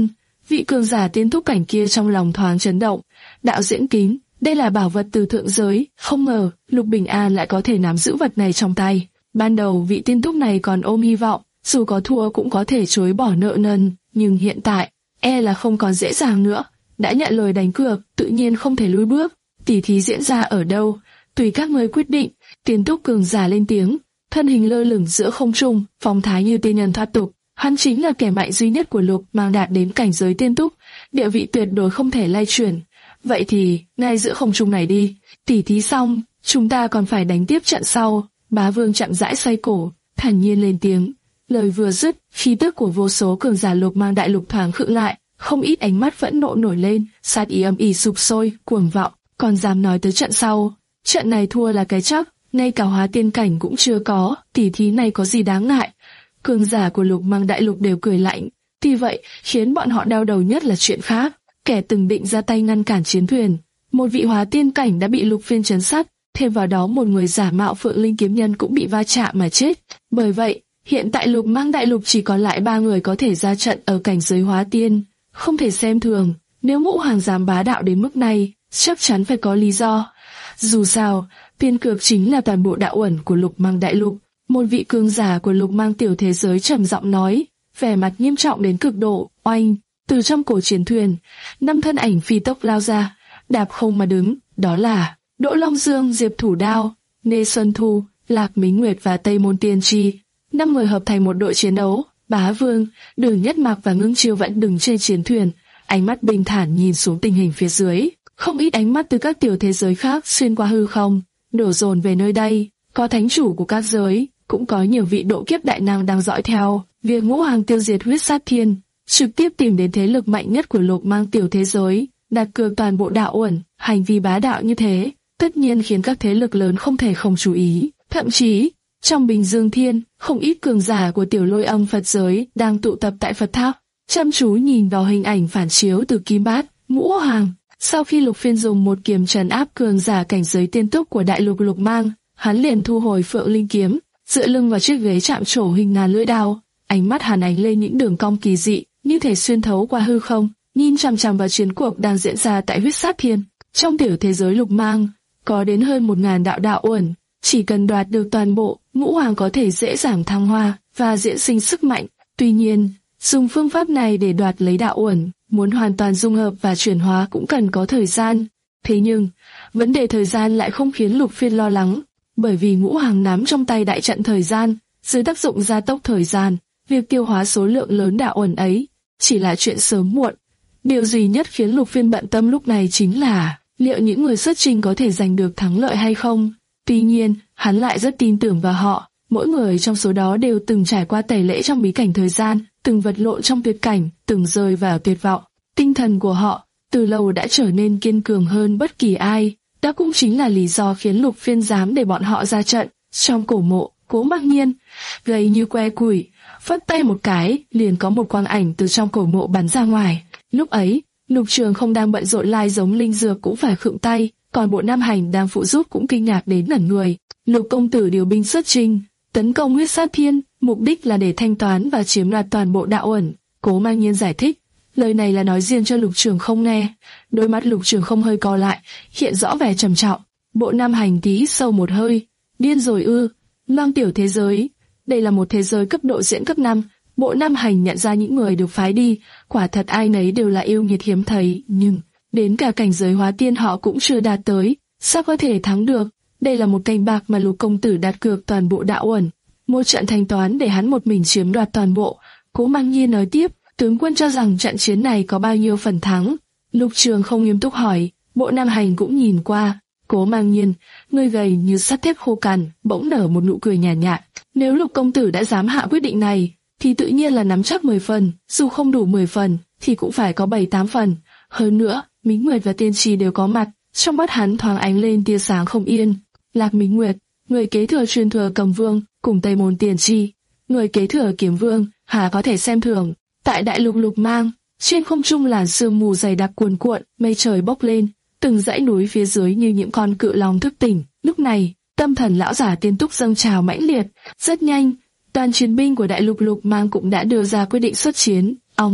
Vị cường giả tiên túc cảnh kia trong lòng thoáng chấn động. Đạo diễn kính, đây là bảo vật từ thượng giới, không ngờ Lục Bình An lại có thể nắm giữ vật này trong tay. Ban đầu vị tiên túc này còn ôm hy vọng, dù có thua cũng có thể chối bỏ nợ nần, nhưng hiện tại, e là không còn dễ dàng nữa. Đã nhận lời đánh cược, tự nhiên không thể lùi bước. Tỉ thí diễn ra ở đâu, tùy các ngươi quyết định. Tiên túc cường giả lên tiếng, thân hình lơ lửng giữa không trung, phong thái như tiên nhân thoát tục. Hắn chính là kẻ mạnh duy nhất của Lục Mang đạt đến cảnh giới tiên túc, địa vị tuyệt đối không thể lay chuyển. Vậy thì, ngay giữa không trung này đi, tỉ thí xong, chúng ta còn phải đánh tiếp trận sau. Bá Vương chậm rãi xoay cổ, thản nhiên lên tiếng. Lời vừa dứt, khí tức của vô số cường giả Lục Mang đại lục thoáng khựng lại, không ít ánh mắt phẫn nộ nổi lên, sát ý âm ỉ sục sôi, cuồng vọng, còn dám nói tới trận sau. Trận này thua là cái chắc, ngay cả hóa tiên cảnh cũng chưa có, tỉ thí này có gì đáng ngại. Cường giả của Lục Mang đại lục đều cười lạnh. Tuy vậy, khiến bọn họ đau đầu nhất là chuyện khác. Kẻ từng định ra tay ngăn cản chiến thuyền, một vị hóa tiên cảnh đã bị Lục Phiên trấn sát, thêm vào đó một người giả mạo Phượng Linh kiếm nhân cũng bị va chạm mà chết. Bởi vậy, hiện tại Lục Mang đại lục chỉ còn lại ba người có thể ra trận ở cảnh giới hóa tiên, không thể xem thường. Nếu Ngũ Hoàng dám bá đạo đến mức này, chắc chắn phải có lý do. Dù sao, tiền cược chính là toàn bộ đạo uẩn của Lục Mang đại lục. Một vị cường giả của Lục Mang tiểu thế giới trầm giọng nói, vẻ mặt nghiêm trọng đến cực độ. Oanh! Từ trong cổ chiến thuyền, năm thân ảnh phi tốc lao ra, đạp không mà đứng. Đó là Đỗ Long Dương, Diệp Thủ Đao, Nê Xuân Thu, Lạc Mính Nguyệt và Tây Môn Tiên Tri. Năm người hợp thành một đội chiến đấu. Bá Vương, Đường Nhất Mạc và Ngưng Chiêu vẫn đứng trên chiến thuyền, ánh mắt bình thản nhìn xuống tình hình phía dưới. Không ít ánh mắt từ các tiểu thế giới khác xuyên qua hư không, đổ dồn về nơi đây. Có thánh chủ của các giới, cũng có nhiều vị độ kiếp đại năng đang dõi theo. Việc Ngũ Hoàng tiêu diệt huyết sát thiên, trực tiếp tìm đến thế lực mạnh nhất của Lục Mang tiểu thế giới, đặt cược toàn bộ đạo uẩn. Hành vi bá đạo như thế, tất nhiên khiến các thế lực lớn không thể không chú ý. Thậm chí, trong Bình Dương Thiên, không ít cường giả của tiểu Lôi Âm Phật giới đang tụ tập tại Phật Tháp, chăm chú nhìn vào hình ảnh phản chiếu từ kim bát. Ngũ Hoàng, sau khi Lục Phiên dùng một kiếm trấn áp cường giả cảnh giới tiên túc của đại lục Lục Mang, hắn liền thu hồi Phượng Linh kiếm, dựa lưng vào chiếc ghế chạm trổ hình ngàn lưỡi đao, ánh mắt hàn ánh lên những đường cong kỳ dị, như thể xuyên thấu qua hư không, nhìn chằm chằm vào chiến cuộc đang diễn ra tại huyết sát thiên. Trong tiểu thế giới Lục Mang, có đến hơn một ngàn đạo đạo uẩn, chỉ cần đoạt được toàn bộ, Ngũ Hoàng có thể dễ dàng thăng hoa và diễn sinh sức mạnh. Tuy nhiên, dùng phương pháp này để đoạt lấy đạo uẩn, muốn hoàn toàn dung hợp và chuyển hóa cũng cần có thời gian. Thế nhưng, vấn đề thời gian lại không khiến Lục Phiên lo lắng, bởi vì Ngũ Hoàng nắm trong tay đại trận thời gian, dưới tác dụng gia tốc thời gian, việc tiêu hóa số lượng lớn đạo uẩn ấy chỉ là chuyện sớm muộn. Điều duy nhất khiến Lục Phiên bận tâm lúc này chính là liệu những người xuất trình có thể giành được thắng lợi hay không. Tuy nhiên, hắn lại rất tin tưởng vào họ. Mỗi người trong số đó đều từng trải qua tẩy lễ trong bí cảnh thời gian, từng vật lộn trong tuyệt cảnh, từng rơi vào tuyệt vọng. Tinh thần của họ từ lâu đã trở nên kiên cường hơn bất kỳ ai. Đó cũng chính là lý do khiến Lục Phiên dám để bọn họ ra trận. Trong cổ mộ, Cố Mặc Nhiên gầy như que củi, phất tay một cái, liền có một quang ảnh từ trong cổ mộ bắn ra ngoài. Lúc ấy, Lục Trường không đang bận rộn lai giống linh dược cũng phải khựng tay, còn Bộ Nam Hành đang phụ giúp cũng kinh ngạc đến ngẩn người. Lục công tử điều binh xuất chinh, tấn công huyết sát thiên, mục đích là để thanh toán và chiếm đoạt toàn bộ đạo uẩn. Cố Mang Nhiên giải thích, lời này là nói riêng cho Lục Trường không nghe. Đôi mắt Lục Trường không hơi co lại, hiện rõ vẻ trầm trọng. Bộ Nam Hành tí hít sâu một hơi, điên rồi ư? Loang tiểu thế giới, đây là một thế giới cấp độ diễn cấp năm. Bộ Nam Hành nhận ra những người được phái đi, quả thật ai nấy đều là yêu nghiệt hiếm thấy, nhưng đến cả cảnh giới hóa tiên họ cũng chưa đạt tới, sao có thể thắng được? Đây là một canh bạc mà Lục công tử đặt cược toàn bộ đạo uẩn, một trận thanh toán để hắn một mình chiếm đoạt toàn bộ. Cố Mang Nhiên nói tiếp, tướng quân cho rằng trận chiến này có bao nhiêu phần thắng? Lục Trường không nghiêm túc hỏi. Bộ Nam Hành cũng nhìn qua. Cố Mang Nhiên, người gầy như sắt thép khô cằn, bỗng nở một nụ cười nhàn nhạt, nhạt. Nếu Lục công tử đã dám hạ quyết định này, thì tự nhiên là nắm chắc mười phần, dù không đủ mười phần, thì cũng phải có bảy tám phần. Hơn nữa, Mính Nguyệt và Tiên Tri đều có mặt, trong mắt hắn thoáng ánh lên tia sáng không yên. Lạc Mính Nguyệt, người kế thừa truyền thừa Cầm Vương, cùng Tây Môn Tiên Tri, người kế thừa Kiếm Vương, hà có thể xem thường. Tại đại lục Lục Mang, trên không trung làn sương mù dày đặc cuồn cuộn, mây trời bốc lên, từng dãy núi phía dưới như những con cự long thức tỉnh. Lúc này, tâm thần lão giả tiên túc dâng trào mãnh liệt, rất nhanh. Toàn chiến binh của đại lục Lục Mang cũng đã đưa ra quyết định xuất chiến. Ao ngồ,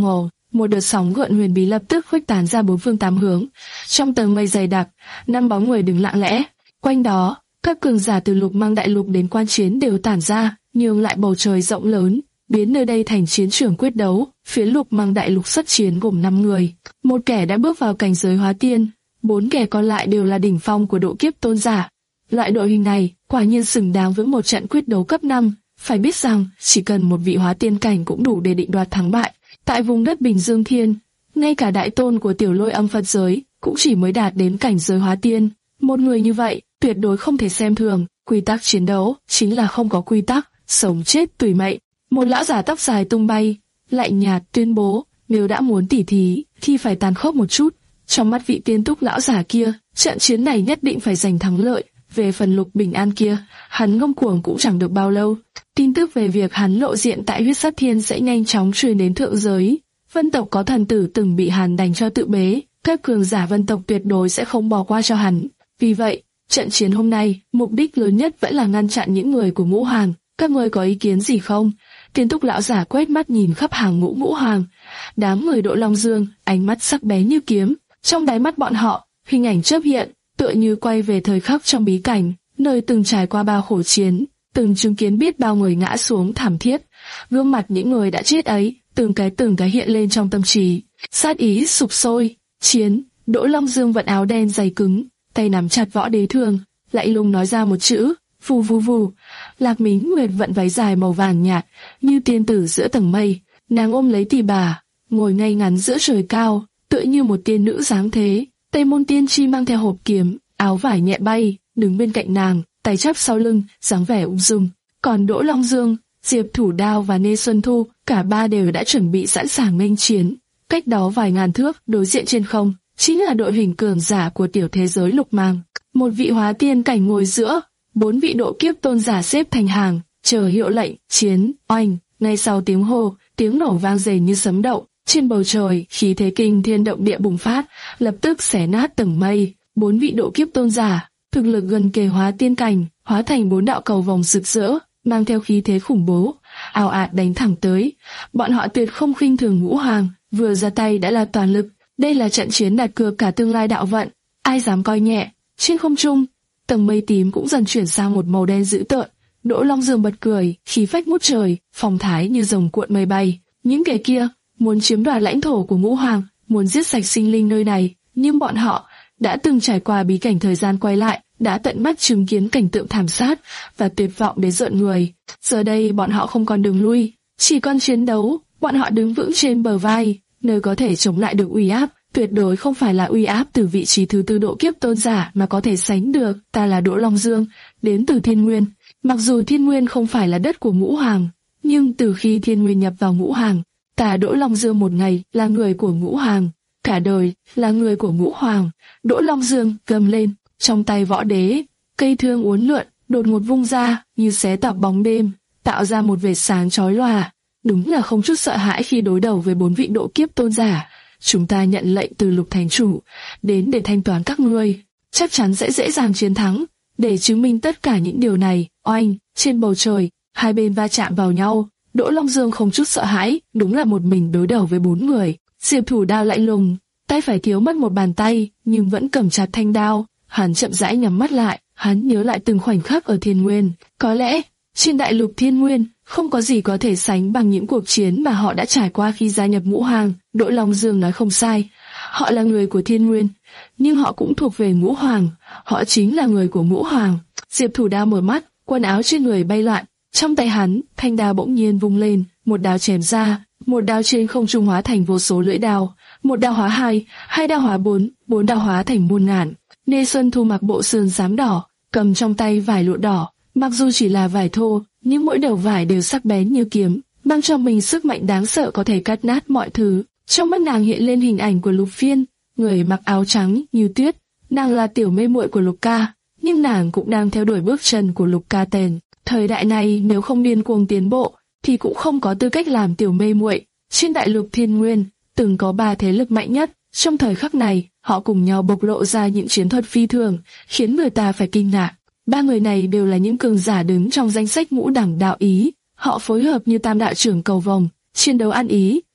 một đợt sóng gợn huyền bí lập tức khuếch tán ra bốn phương tám hướng. Trong tầng mây dày đặc, năm bóng người đứng lặng lẽ. Quanh đó, các cường giả từ Lục Mang đại lục đến quan chiến đều tản ra, nhường lại bầu trời rộng lớn, biến nơi đây thành chiến trường quyết đấu. Phía Lục Mang đại lục xuất chiến gồm năm người, một kẻ đã bước vào cảnh giới hóa tiên, bốn kẻ còn lại đều là đỉnh phong của độ kiếp tôn giả. Loại đội hình này quả nhiên xứng đáng với một trận quyết đấu cấp năm. Phải biết rằng chỉ cần một vị hóa tiên cảnh cũng đủ để định đoạt thắng bại. Tại vùng đất Bình Dương Thiên, ngay cả đại tôn của Tiểu Lôi Âm Phật giới cũng chỉ mới đạt đến cảnh giới hóa tiên. Một người như vậy tuyệt đối không thể xem thường. Quy tắc chiến đấu chính là không có quy tắc, sống chết tùy mệnh. Một lão giả tóc dài tung bay, lạnh nhạt tuyên bố, nếu đã muốn tỉ thí thì phải tàn khốc một chút. Trong mắt vị tiên túc lão giả kia, trận chiến này nhất định phải giành thắng lợi. Về phần Lục Bình An kia, hắn ngông cuồng cũng chẳng được bao lâu. Tin tức về việc hắn lộ diện tại Huyết Sát Thiên sẽ nhanh chóng truyền đến thượng giới. Vân tộc có thần tử từng bị hắn đánh cho tự bế, các cường giả vân tộc tuyệt đối sẽ không bỏ qua cho hắn. Vì vậy, trận chiến hôm nay, mục đích lớn nhất vẫn là ngăn chặn những người của Ngũ Hoàng. Các ngươi có ý kiến gì không? Tiên túc lão giả quét mắt nhìn khắp hàng ngũ Ngũ Hoàng. Đám người Đỗ Long Dương, ánh mắt sắc bén như kiếm. Trong đáy mắt bọn họ, hình ảnh chớp hiện, tựa như quay về thời khắc trong bí cảnh, nơi từng trải qua bao khổ chiến, từng chứng kiến biết bao người ngã xuống thảm thiết. Gương mặt những người đã chết ấy, từng cái từng cái hiện lên trong tâm trí. Sát ý sục sôi, chiến. Đỗ Long Dương vận áo đen dày cứng, tay nắm chặt võ đế thương, lạnh lùng nói ra một chữ, vù vù vù. Lạc Mính Nguyệt vận váy dài màu vàng nhạt, như tiên tử giữa tầng mây. Nàng ôm lấy tỳ bà, ngồi ngay ngắn giữa trời cao, tựa như một tiên nữ dáng thế. Tây Môn Tiên Tri mang theo hộp kiếm, áo vải nhẹ bay, đứng bên cạnh nàng, tay chắp sau lưng, dáng vẻ ung dung. Còn Đỗ Long Dương, Diệp Thủ Đao và Nê Xuân Thu, cả ba đều đã chuẩn bị sẵn sàng nghênh chiến. Cách đó vài ngàn thước, đối diện trên không, chính là đội hình cường giả của tiểu thế giới Lục Mang. Một vị hóa tiên cảnh ngồi giữa, bốn vị độ kiếp tôn giả xếp thành hàng, chờ hiệu lệnh, chiến, oanh. Ngay sau tiếng hô, tiếng nổ vang dày như sấm đậu. Trên bầu trời, khí thế kinh thiên động địa bùng phát, lập tức xé nát tầng mây. Bốn vị độ kiếp tôn giả, thực lực gần kề hóa tiên cảnh, hóa thành bốn đạo cầu vòng rực rỡ, mang theo khí thế khủng bố, ào ạt đánh thẳng tới. Bọn họ tuyệt không khinh thường Ngũ Hoàng, vừa ra tay đã là toàn lực. Đây là trận chiến đặt cược cả tương lai đạo vận, ai dám coi nhẹ. Trên không trung, tầng mây tím cũng dần chuyển sang một màu đen dữ tợn. Đỗ Long Dương bật cười, khí phách ngút trời, phong thái như rồng cuộn mây bay. Những kẻ kia muốn chiếm đoạt lãnh thổ của Ngũ Hoàng, muốn giết sạch sinh linh nơi này, nhưng bọn họ đã từng trải qua bí cảnh thời gian quay lại, đã tận mắt chứng kiến cảnh tượng thảm sát và tuyệt vọng đến rợn người. Giờ đây bọn họ không còn đường lui, chỉ còn chiến đấu. Bọn họ đứng vững trên bờ vai, nơi có thể chống lại được uy áp, tuyệt đối không phải là uy áp từ vị trí thứ tư độ kiếp tôn giả mà có thể sánh được. Ta là Đỗ Long Dương, đến từ Thiên Nguyên. Mặc dù Thiên Nguyên không phải là đất của Ngũ Hoàng, nhưng từ khi Thiên Nguyên nhập vào Ngũ Hoàng, ta Đỗ Long Dương một ngày là người của Ngũ Hoàng, cả đời là người của Ngũ Hoàng. Đỗ Long Dương gầm lên, trong tay võ đế, cây thương uốn lượn, đột ngột vung ra như xé toạc bóng đêm, tạo ra một vệt sáng chói lòa. Đúng là không chút sợ hãi khi đối đầu với bốn vị độ kiếp tôn giả. Chúng ta nhận lệnh từ Lục Thành Chủ đến để thanh toán các ngươi, chắc chắn sẽ dễ dàng chiến thắng. Để chứng minh tất cả những điều này, oanh, trên bầu trời, hai bên va chạm vào nhau. Đỗ Long Dương không chút sợ hãi, đúng là một mình đối đầu với bốn người. Diệp Thủ Đao lạnh lùng, tay phải thiếu mất một bàn tay, nhưng vẫn cầm chặt thanh đao. Hắn chậm rãi nhắm mắt lại, hắn nhớ lại từng khoảnh khắc ở Thiên Nguyên. Có lẽ, trên đại lục Thiên Nguyên, không có gì có thể sánh bằng những cuộc chiến mà họ đã trải qua khi gia nhập Ngũ Hoàng. Đỗ Long Dương nói không sai, họ là người của Thiên Nguyên, nhưng họ cũng thuộc về Ngũ Hoàng, họ chính là người của Ngũ Hoàng. Diệp Thủ Đao mở mắt, quần áo trên người bay loạn, trong tay hắn, thanh đao bỗng nhiên vung lên, một đao chém ra, một đao trên không trung hóa thành vô số lưỡi đao, một đao hóa hai, hai đao hóa bốn, bốn đao hóa thành muôn ngàn. Nê Xuân Thu mặc bộ sườn xám đỏ, cầm trong tay vải lụa đỏ, mặc dù chỉ là vải thô, nhưng mỗi đầu vải đều sắc bén như kiếm, mang cho mình sức mạnh đáng sợ có thể cắt nát mọi thứ. Trong mắt nàng hiện lên hình ảnh của Lục Phiên, người mặc áo trắng như tuyết. Nàng là tiểu mê muội của Lục Ca, nhưng nàng cũng đang theo đuổi bước chân của Lục Ca Tền. Thời đại này nếu không điên cuồng tiến bộ, thì cũng không có tư cách làm tiểu mê muội. Trên đại lục Thiên Nguyên, từng có ba thế lực mạnh nhất. Trong thời khắc này, họ cùng nhau bộc lộ ra những chiến thuật phi thường, khiến người ta phải kinh ngạc. Ba người này đều là những cường giả đứng trong danh sách ngũ đẳng đạo ý. Họ phối hợp như tam đạo trưởng cầu vồng, chiến đấu ăn ý,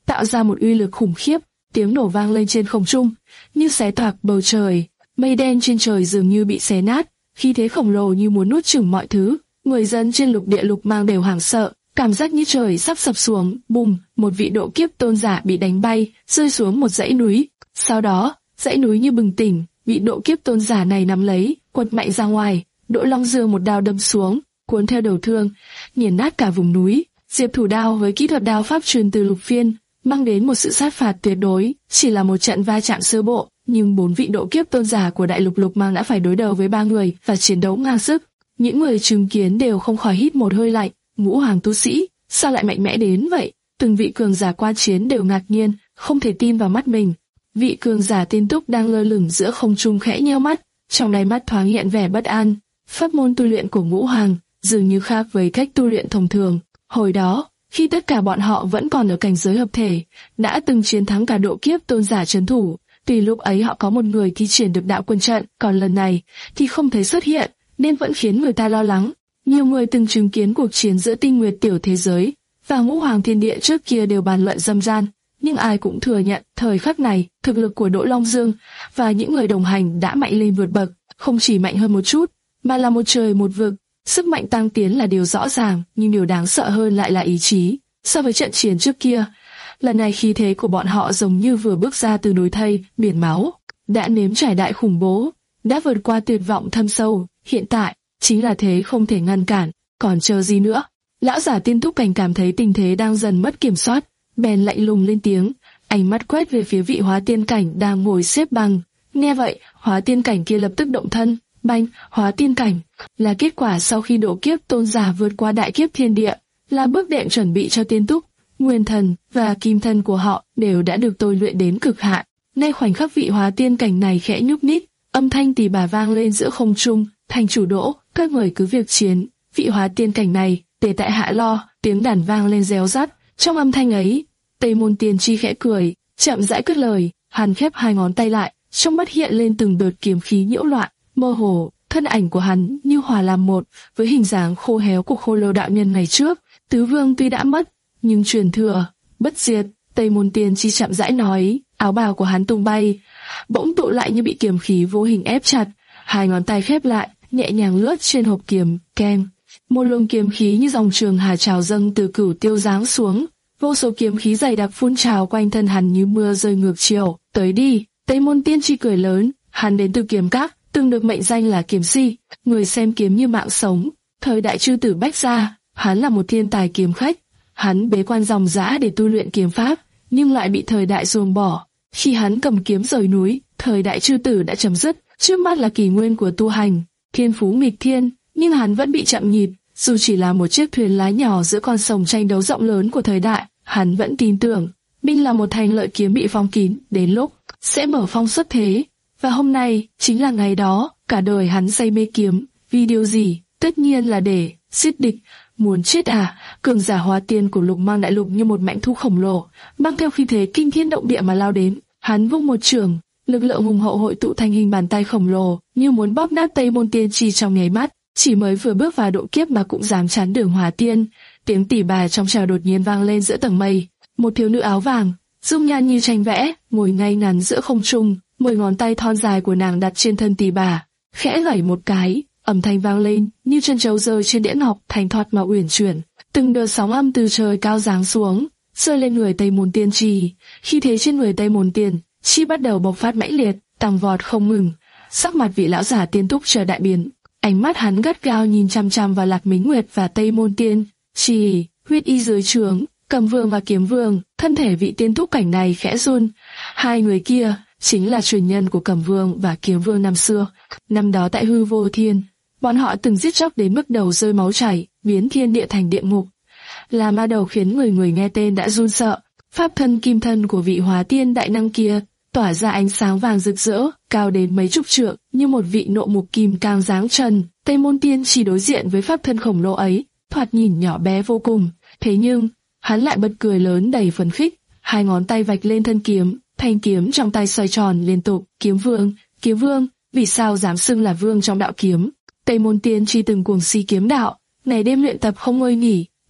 tạo ra một uy lực khủng khiếp, tiếng nổ vang lên trên không trung, như xé toạc bầu trời. Mây đen trên trời dường như bị xé nát, khí thế khổng lồ như muốn nuốt chửng mọi thứ. Người dân trên lục địa lục mang đều hoảng sợ, cảm giác như trời sắp sập xuống. Bùm, một vị độ kiếp tôn giả bị đánh bay, rơi xuống một dãy núi. Sau đó, dãy núi như bừng tỉnh, vị độ kiếp tôn giả này nắm lấy, quật mạnh ra ngoài. Đỗ Long Dương một đao đâm xuống, cuốn theo đầu thương, nghiền nát cả vùng núi. Diệp Thủ Đao với kỹ thuật đao pháp truyền từ Lục Phiên, mang đến một sự sát phạt tuyệt đối. Chỉ là một trận va chạm sơ bộ, nhưng bốn vị độ kiếp tôn giả của Đại Lục Lục Mang đã phải đối đầu với ba người và chiến đấu ngang sức. Những người chứng kiến đều không khỏi hít một hơi lạnh. Ngũ Hoàng tu sĩ, sao lại mạnh mẽ đến vậy? Từng vị cường giả qua chiến đều ngạc nhiên, không thể tin vào mắt mình. Vị cường giả Tiên Túc đang lơ lửng giữa không trung khẽ nheo mắt, trong đáy mắt thoáng hiện vẻ bất an. Pháp môn tu luyện của Ngũ Hoàng dường như khác với cách tu luyện thông thường. Hồi đó, khi tất cả bọn họ vẫn còn ở cảnh giới hợp thể, đã từng chiến thắng cả độ kiếp tôn giả trấn thủ. Tuy lúc ấy họ có một người thi triển được đạo quân trận, còn lần này thì không thấy xuất hiện, nên vẫn khiến người ta lo lắng. Nhiều người từng chứng kiến cuộc chiến giữa Tinh Nguyệt tiểu thế giới và Ngũ Hoàng thiên địa trước kia đều bàn luận râm ran, nhưng ai cũng thừa nhận thời khắc này thực lực của Đỗ Long Dương và những người đồng hành đã mạnh lên vượt bậc, không chỉ mạnh hơn một chút, mà là một trời một vực. Sức mạnh tăng tiến là điều rõ ràng, nhưng điều đáng sợ hơn lại là ý chí. So với trận chiến trước kia, lần này khí thế của bọn họ giống như vừa bước ra từ núi thây, biển máu, đã nếm trải đại khủng bố, đã vượt qua tuyệt vọng thâm sâu. Hiện tại chính là thế không thể ngăn cản, còn chờ gì nữa? Lão giả Tiên Túc Cảnh cảm thấy tình thế đang dần mất kiểm soát, bèn lạnh lùng lên tiếng, ánh mắt quét về phía vị Hóa Tiên Cảnh đang ngồi xếp bằng. Nghe vậy, Hóa Tiên Cảnh kia lập tức động thân. Banh, Hóa Tiên Cảnh là kết quả sau khi độ kiếp tôn giả vượt qua đại kiếp thiên địa, là bước đệm chuẩn bị cho Tiên Túc. Nguyên thần và kim thân của họ đều đã được tôi luyện đến cực hạn. Ngay khoảnh khắc vị Hóa Tiên Cảnh này khẽ nhúc nhích, âm thanh tỳ bà vang lên giữa không trung. Thành chủ Đỗ, các người cứ việc chiến. Vị Hóa Tiên Cảnh này, để tại hạ lo. Tiếng đàn vang lên réo rắt. Trong âm thanh ấy, Tây Môn Tiên Tri khẽ cười, chậm rãi cất lời. Hắn khép hai ngón tay lại, trong mắt hiện lên từng đợt kiếm khí nhiễu loạn, mơ hồ. Thân ảnh của hắn như hòa làm một với hình dáng khô héo của Khô Lâu đạo nhân ngày trước. Tứ Vương tuy đã mất, nhưng truyền thừa bất diệt. Tây Môn Tiên Tri chậm rãi nói. Áo bào của hắn tung bay, bỗng tụ lại như bị kiếm khí vô hình ép chặt. Hai ngón tay khép lại, nhẹ nhàng lướt trên hộp kiếm, keng. Một luồng kiếm khí như dòng trường hà trào dâng từ cửu tiêu giáng xuống, vô số kiếm khí dày đặc phun trào quanh thân hắn như mưa rơi ngược chiều. Tới đi, Tây Môn Tiên Tri cười lớn, hắn đến từ Kiếm Các, từng được mệnh danh là kiếm si, người xem kiếm như mạng sống. Thời đại chư tử bách gia, hắn là một thiên tài kiếm khách, hắn bế quan dòng dã để tu luyện kiếm pháp, nhưng lại bị thời đại ruồng bỏ. Khi hắn cầm kiếm rời núi, thời đại chư tử đã chấm dứt. Trước mắt là kỷ nguyên của tu hành, thiên phú nghịch thiên, nhưng hắn vẫn bị chậm nhịp. Dù chỉ là một chiếc thuyền lái nhỏ giữa con sông tranh đấu rộng lớn của thời đại, hắn vẫn tin tưởng mình là một thanh lợi kiếm bị phong kín, đến lúc sẽ mở phong xuất thế. Và hôm nay chính là ngày đó. Cả đời hắn say mê kiếm, vì điều gì? Tất nhiên là để giết địch. Muốn chết à? Cường giả Hóa Tiên của Lục Mang đại lục như một mãnh thú khổng lồ, mang theo khí thế kinh thiên động địa mà lao đến. Hắn vung một chưởng, lực lượng hùng hậu hội tụ thành hình bàn tay khổng lồ, như muốn bóp nát Tây Môn Tiên Tri trong nháy mắt. Chỉ mới vừa bước vào độ kiếp mà cũng dám chắn đường Hóa Tiên. Tiếng tỉ bà trong trèo đột nhiên vang lên giữa tầng mây. Một thiếu nữ áo vàng, dung nhan như tranh vẽ, ngồi ngay ngắn giữa không trung, mười ngón tay thon dài của nàng đặt trên thân tỉ bà, khẽ gảy một cái, âm thanh vang lên như chân trâu rơi trên đĩa ngọc, thanh thoát mà uyển chuyển. Từng đợt sóng âm từ trời cao giáng xuống, rơi lên người Tây Môn Tiên Tri. Khi thế trên người Tây Môn Tiên Tri bắt đầu bộc phát mãnh liệt, tăng vọt không ngừng. Sắc mặt vị lão giả Tiên Túc chờ đại biến, ánh mắt hắn gắt gao nhìn chăm chăm vào Lạc Mính Nguyệt và Tây Môn Tiên Tri. Huyết y dưới trướng, Cầm Vương và Kiếm Vương, thân thể vị Tiên Túc Cảnh này khẽ run. Hai người kia chính là truyền nhân của Cầm Vương và Kiếm Vương năm xưa. Năm đó tại Hư Vô Thiên, bọn họ từng giết chóc đến mức đầu rơi máu chảy, biến thiên địa thành địa ngục. Là ma đầu khiến người người nghe tên đã run sợ. Pháp thân kim thân của vị Hóa Tiên đại năng kia tỏa ra ánh sáng vàng rực rỡ, cao đến mấy chục trượng, như một vị nộ mục kim cang dáng trần. Tây Môn Tiên Tri đối diện với pháp thân khổng lồ ấy, thoạt nhìn nhỏ bé vô cùng. Thế nhưng hắn lại bật cười lớn đầy phấn khích, hai ngón tay vạch lên thân kiếm, thanh kiếm trong tay xoay tròn liên tục. Kiếm Vương, Kiếm Vương, vì sao dám xưng là vương trong đạo kiếm? Tây Môn Tiên Tri từng cuồng si kiếm đạo, ngày đêm luyện tập không ngơi nghỉ,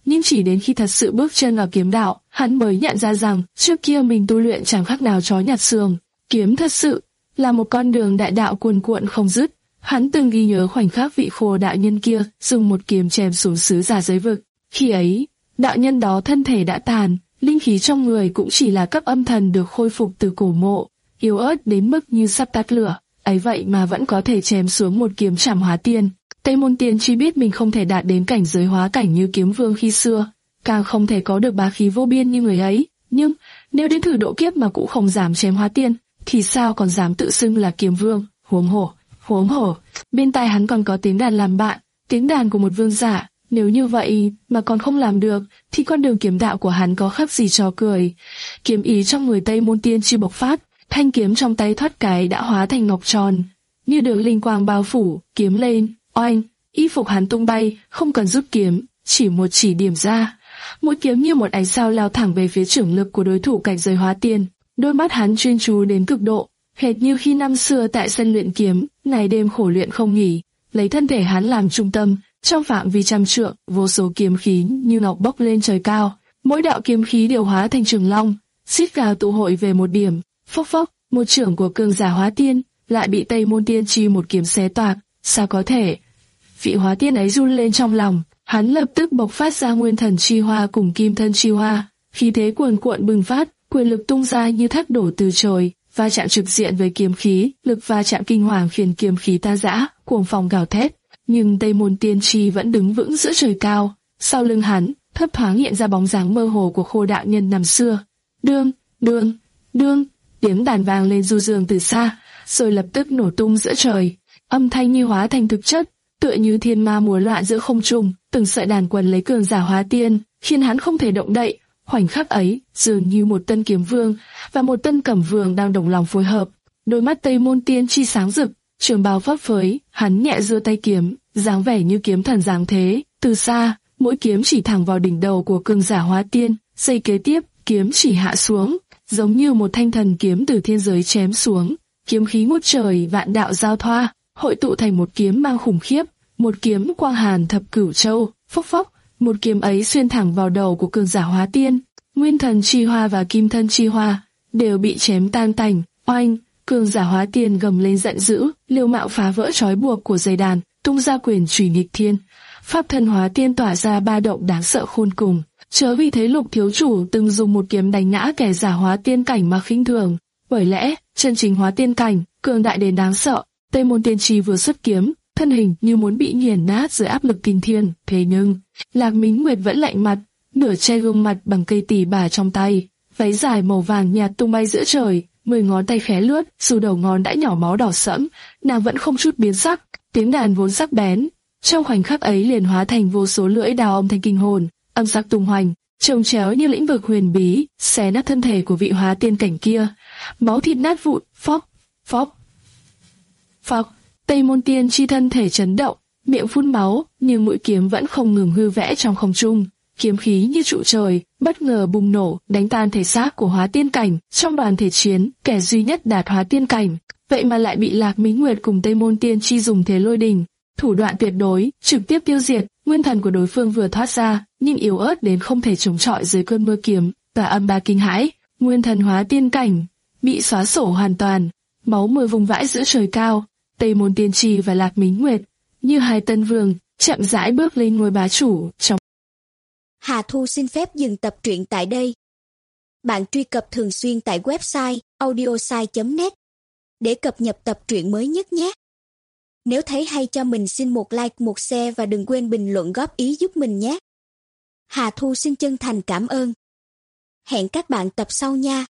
nhưng chỉ đến khi thật sự bước chân vào kiếm đạo, hắn mới nhận ra rằng trước kia mình tu luyện chẳng khác nào chó nhặt xương. Kiếm thật sự là một con đường đại đạo cuồn cuộn không dứt. Hắn từng ghi nhớ khoảnh khắc vị Khô đạo nhân kia dùng một kiếm chém xuống sứ giả giới vực. Khi ấy, đạo nhân đó thân thể đã tàn, linh khí trong người cũng chỉ là cấp âm thần được khôi phục từ cổ mộ, yếu ớt đến mức như sắp tắt lửa. Ấy vậy mà vẫn có thể chém xuống một kiếm trảm hóa tiên. Tây Môn Tiên Tri biết mình không thể đạt đến cảnh giới hóa cảnh như kiếm vương khi xưa, càng không thể có được bá khí vô biên như người ấy. Nhưng nếu đến thử độ kiếp mà cũng không dám chém hóa tiên, thì sao còn dám tự xưng là kiếm vương? Huống hồ, huống hồ, bên tai hắn còn có tiếng đàn làm bạn, tiếng đàn của một vương giả. Nếu như vậy mà còn không làm được, thì con đường kiếm đạo của hắn có khác gì trò cười. Kiếm ý trong người Tây Môn Tiên Tri bộc phát, thanh kiếm trong tay thoát cái đã hóa thành ngọc tròn, như được linh quang bao phủ, kiếm lên, oanh, y phục hắn tung bay, không cần rút kiếm, chỉ một chỉ điểm ra, mũi kiếm như một ánh sao lao thẳng về phía trưởng lực của đối thủ cảnh giới hóa tiên. Đôi mắt hắn chuyên chú đến cực độ, hệt như khi năm xưa tại sân luyện kiếm, ngày đêm khổ luyện không nghỉ, lấy thân thể hắn làm trung tâm, trong phạm vi trăm trượng, vô số kiếm khí như ngọc bốc lên trời cao, mỗi đạo kiếm khí đều hóa thành trường long, xít gào tụ hội về một điểm. Phốc phốc, một trưởng của cường giả hóa tiên lại bị Tây Môn Tiên Tri một kiếm xé toạc. Sao có thể? Vị hóa tiên ấy run lên trong lòng, hắn lập tức bộc phát ra nguyên thần chi hoa cùng kim thân chi hoa, khí thế cuồn cuộn bừng phát, quyền lực tung ra như thác đổ từ trời, va chạm trực diện với kiếm khí, lực va chạm kinh hoàng khiến kiếm khí tan rã, cuồng phong gào thét. Nhưng Tây Môn Tiên Tri vẫn đứng vững giữa trời cao, sau lưng hắn thấp thoáng hiện ra bóng dáng mơ hồ của Khô đạo nhân năm xưa. Đương, đương, đương, tiếng đàn vang lên du dương từ xa, rồi lập tức nổ tung giữa trời, âm thanh như hóa thành thực chất, tựa như thiên ma múa loạn giữa không trung. Từng sợi đàn quần lấy cường giả hóa tiên, khiến hắn không thể động đậy. Khoảnh khắc ấy, dường như một tân kiếm vương và một tân cẩm vương đang đồng lòng phối hợp. Đôi mắt Tây Môn Tiên Tri sáng rực, trường bào phấp phới, hắn nhẹ giơ tay kiếm, dáng vẻ như kiếm thần giáng thế. Từ xa, mỗi kiếm chỉ thẳng vào đỉnh đầu của cường giả hóa tiên. Giây kế tiếp, kiếm chỉ hạ xuống, giống như một thanh thần kiếm từ thiên giới chém xuống. Kiếm khí ngút trời, vạn đạo giao thoa, hội tụ thành một kiếm mang khủng khiếp, một kiếm quang hàn thập cửu châu. Phốc phốc, một kiếm ấy xuyên thẳng vào đầu của cường giả hóa tiên. Nguyên thần chi hoa và kim thân chi hoa đều bị chém tan tành. Oanh, cường giả hóa tiên gầm lên giận dữ, liều mạo phá vỡ trói buộc của dây đàn, tung ra quyền chủy nghịch thiên. Pháp thân hóa tiên tỏa ra ba động đáng sợ khôn cùng. Chớ vì thế Lục thiếu chủ từng dùng một kiếm đánh ngã kẻ giả hóa tiên cảnh mà khinh thường. Bởi lẽ, chân chính hóa tiên cảnh, cường đại đến đáng sợ. Tây Môn Tiên Tri vừa xuất kiếm, thân hình như muốn bị nghiền nát dưới áp lực kinh thiên. Thế nhưng, Lạc Mính Nguyệt vẫn lạnh mặt, nửa che gương mặt bằng cây tỳ bà trong tay, váy dài màu vàng nhạt tung bay giữa trời, mười ngón tay khẽ lướt, dù đầu ngón đã nhỏ máu đỏ sẫm, nàng vẫn không chút biến sắc. Tiếng đàn vốn sắc bén, trong khoảnh khắc ấy liền hóa thành vô số lưỡi đào âm thanh kinh hồn, âm sắc tung hoành, chồng chéo như lĩnh vực huyền bí, xé nát thân thể của vị hóa tiên cảnh kia. Máu thịt nát vụn, phốc, phốc, phốc. Tây Môn Tiên Tri thân thể chấn động, miệng phun máu, nhưng mũi kiếm vẫn không ngừng hư vẽ trong không trung. Kiếm khí như trụ trời, bất ngờ bùng nổ, đánh tan thể xác của hóa tiên cảnh. Trong đoàn thể chiến, kẻ duy nhất đạt hóa tiên cảnh, vậy mà lại bị Lạc Mính Nguyệt cùng Tây Môn Tiên Tri dùng thế lôi đình, thủ đoạn tuyệt đối, trực tiếp tiêu diệt. Nguyên thần của đối phương vừa thoát ra, nhưng yếu ớt đến không thể chống chọi dưới cơn mưa kiếm và âm ba kinh hãi. Nguyên thần hóa tiên cảnh bị xóa sổ hoàn toàn, máu mưa vung vãi giữa trời cao. Tây Môn Tiên Tri và Lạc Mính Nguyệt như hai tân vương chậm rãi bước lên ngôi bá chủ. Trong Hà Thu xin phép dừng tập truyện tại đây. Bạn truy cập thường xuyên tại website audiosai chấm net để cập nhật tập truyện mới nhất nhé. Nếu thấy hay cho mình xin một like, một share và đừng quên bình luận góp ý giúp mình nhé. Hà Thu xin chân thành cảm ơn. Hẹn các bạn tập sau nha.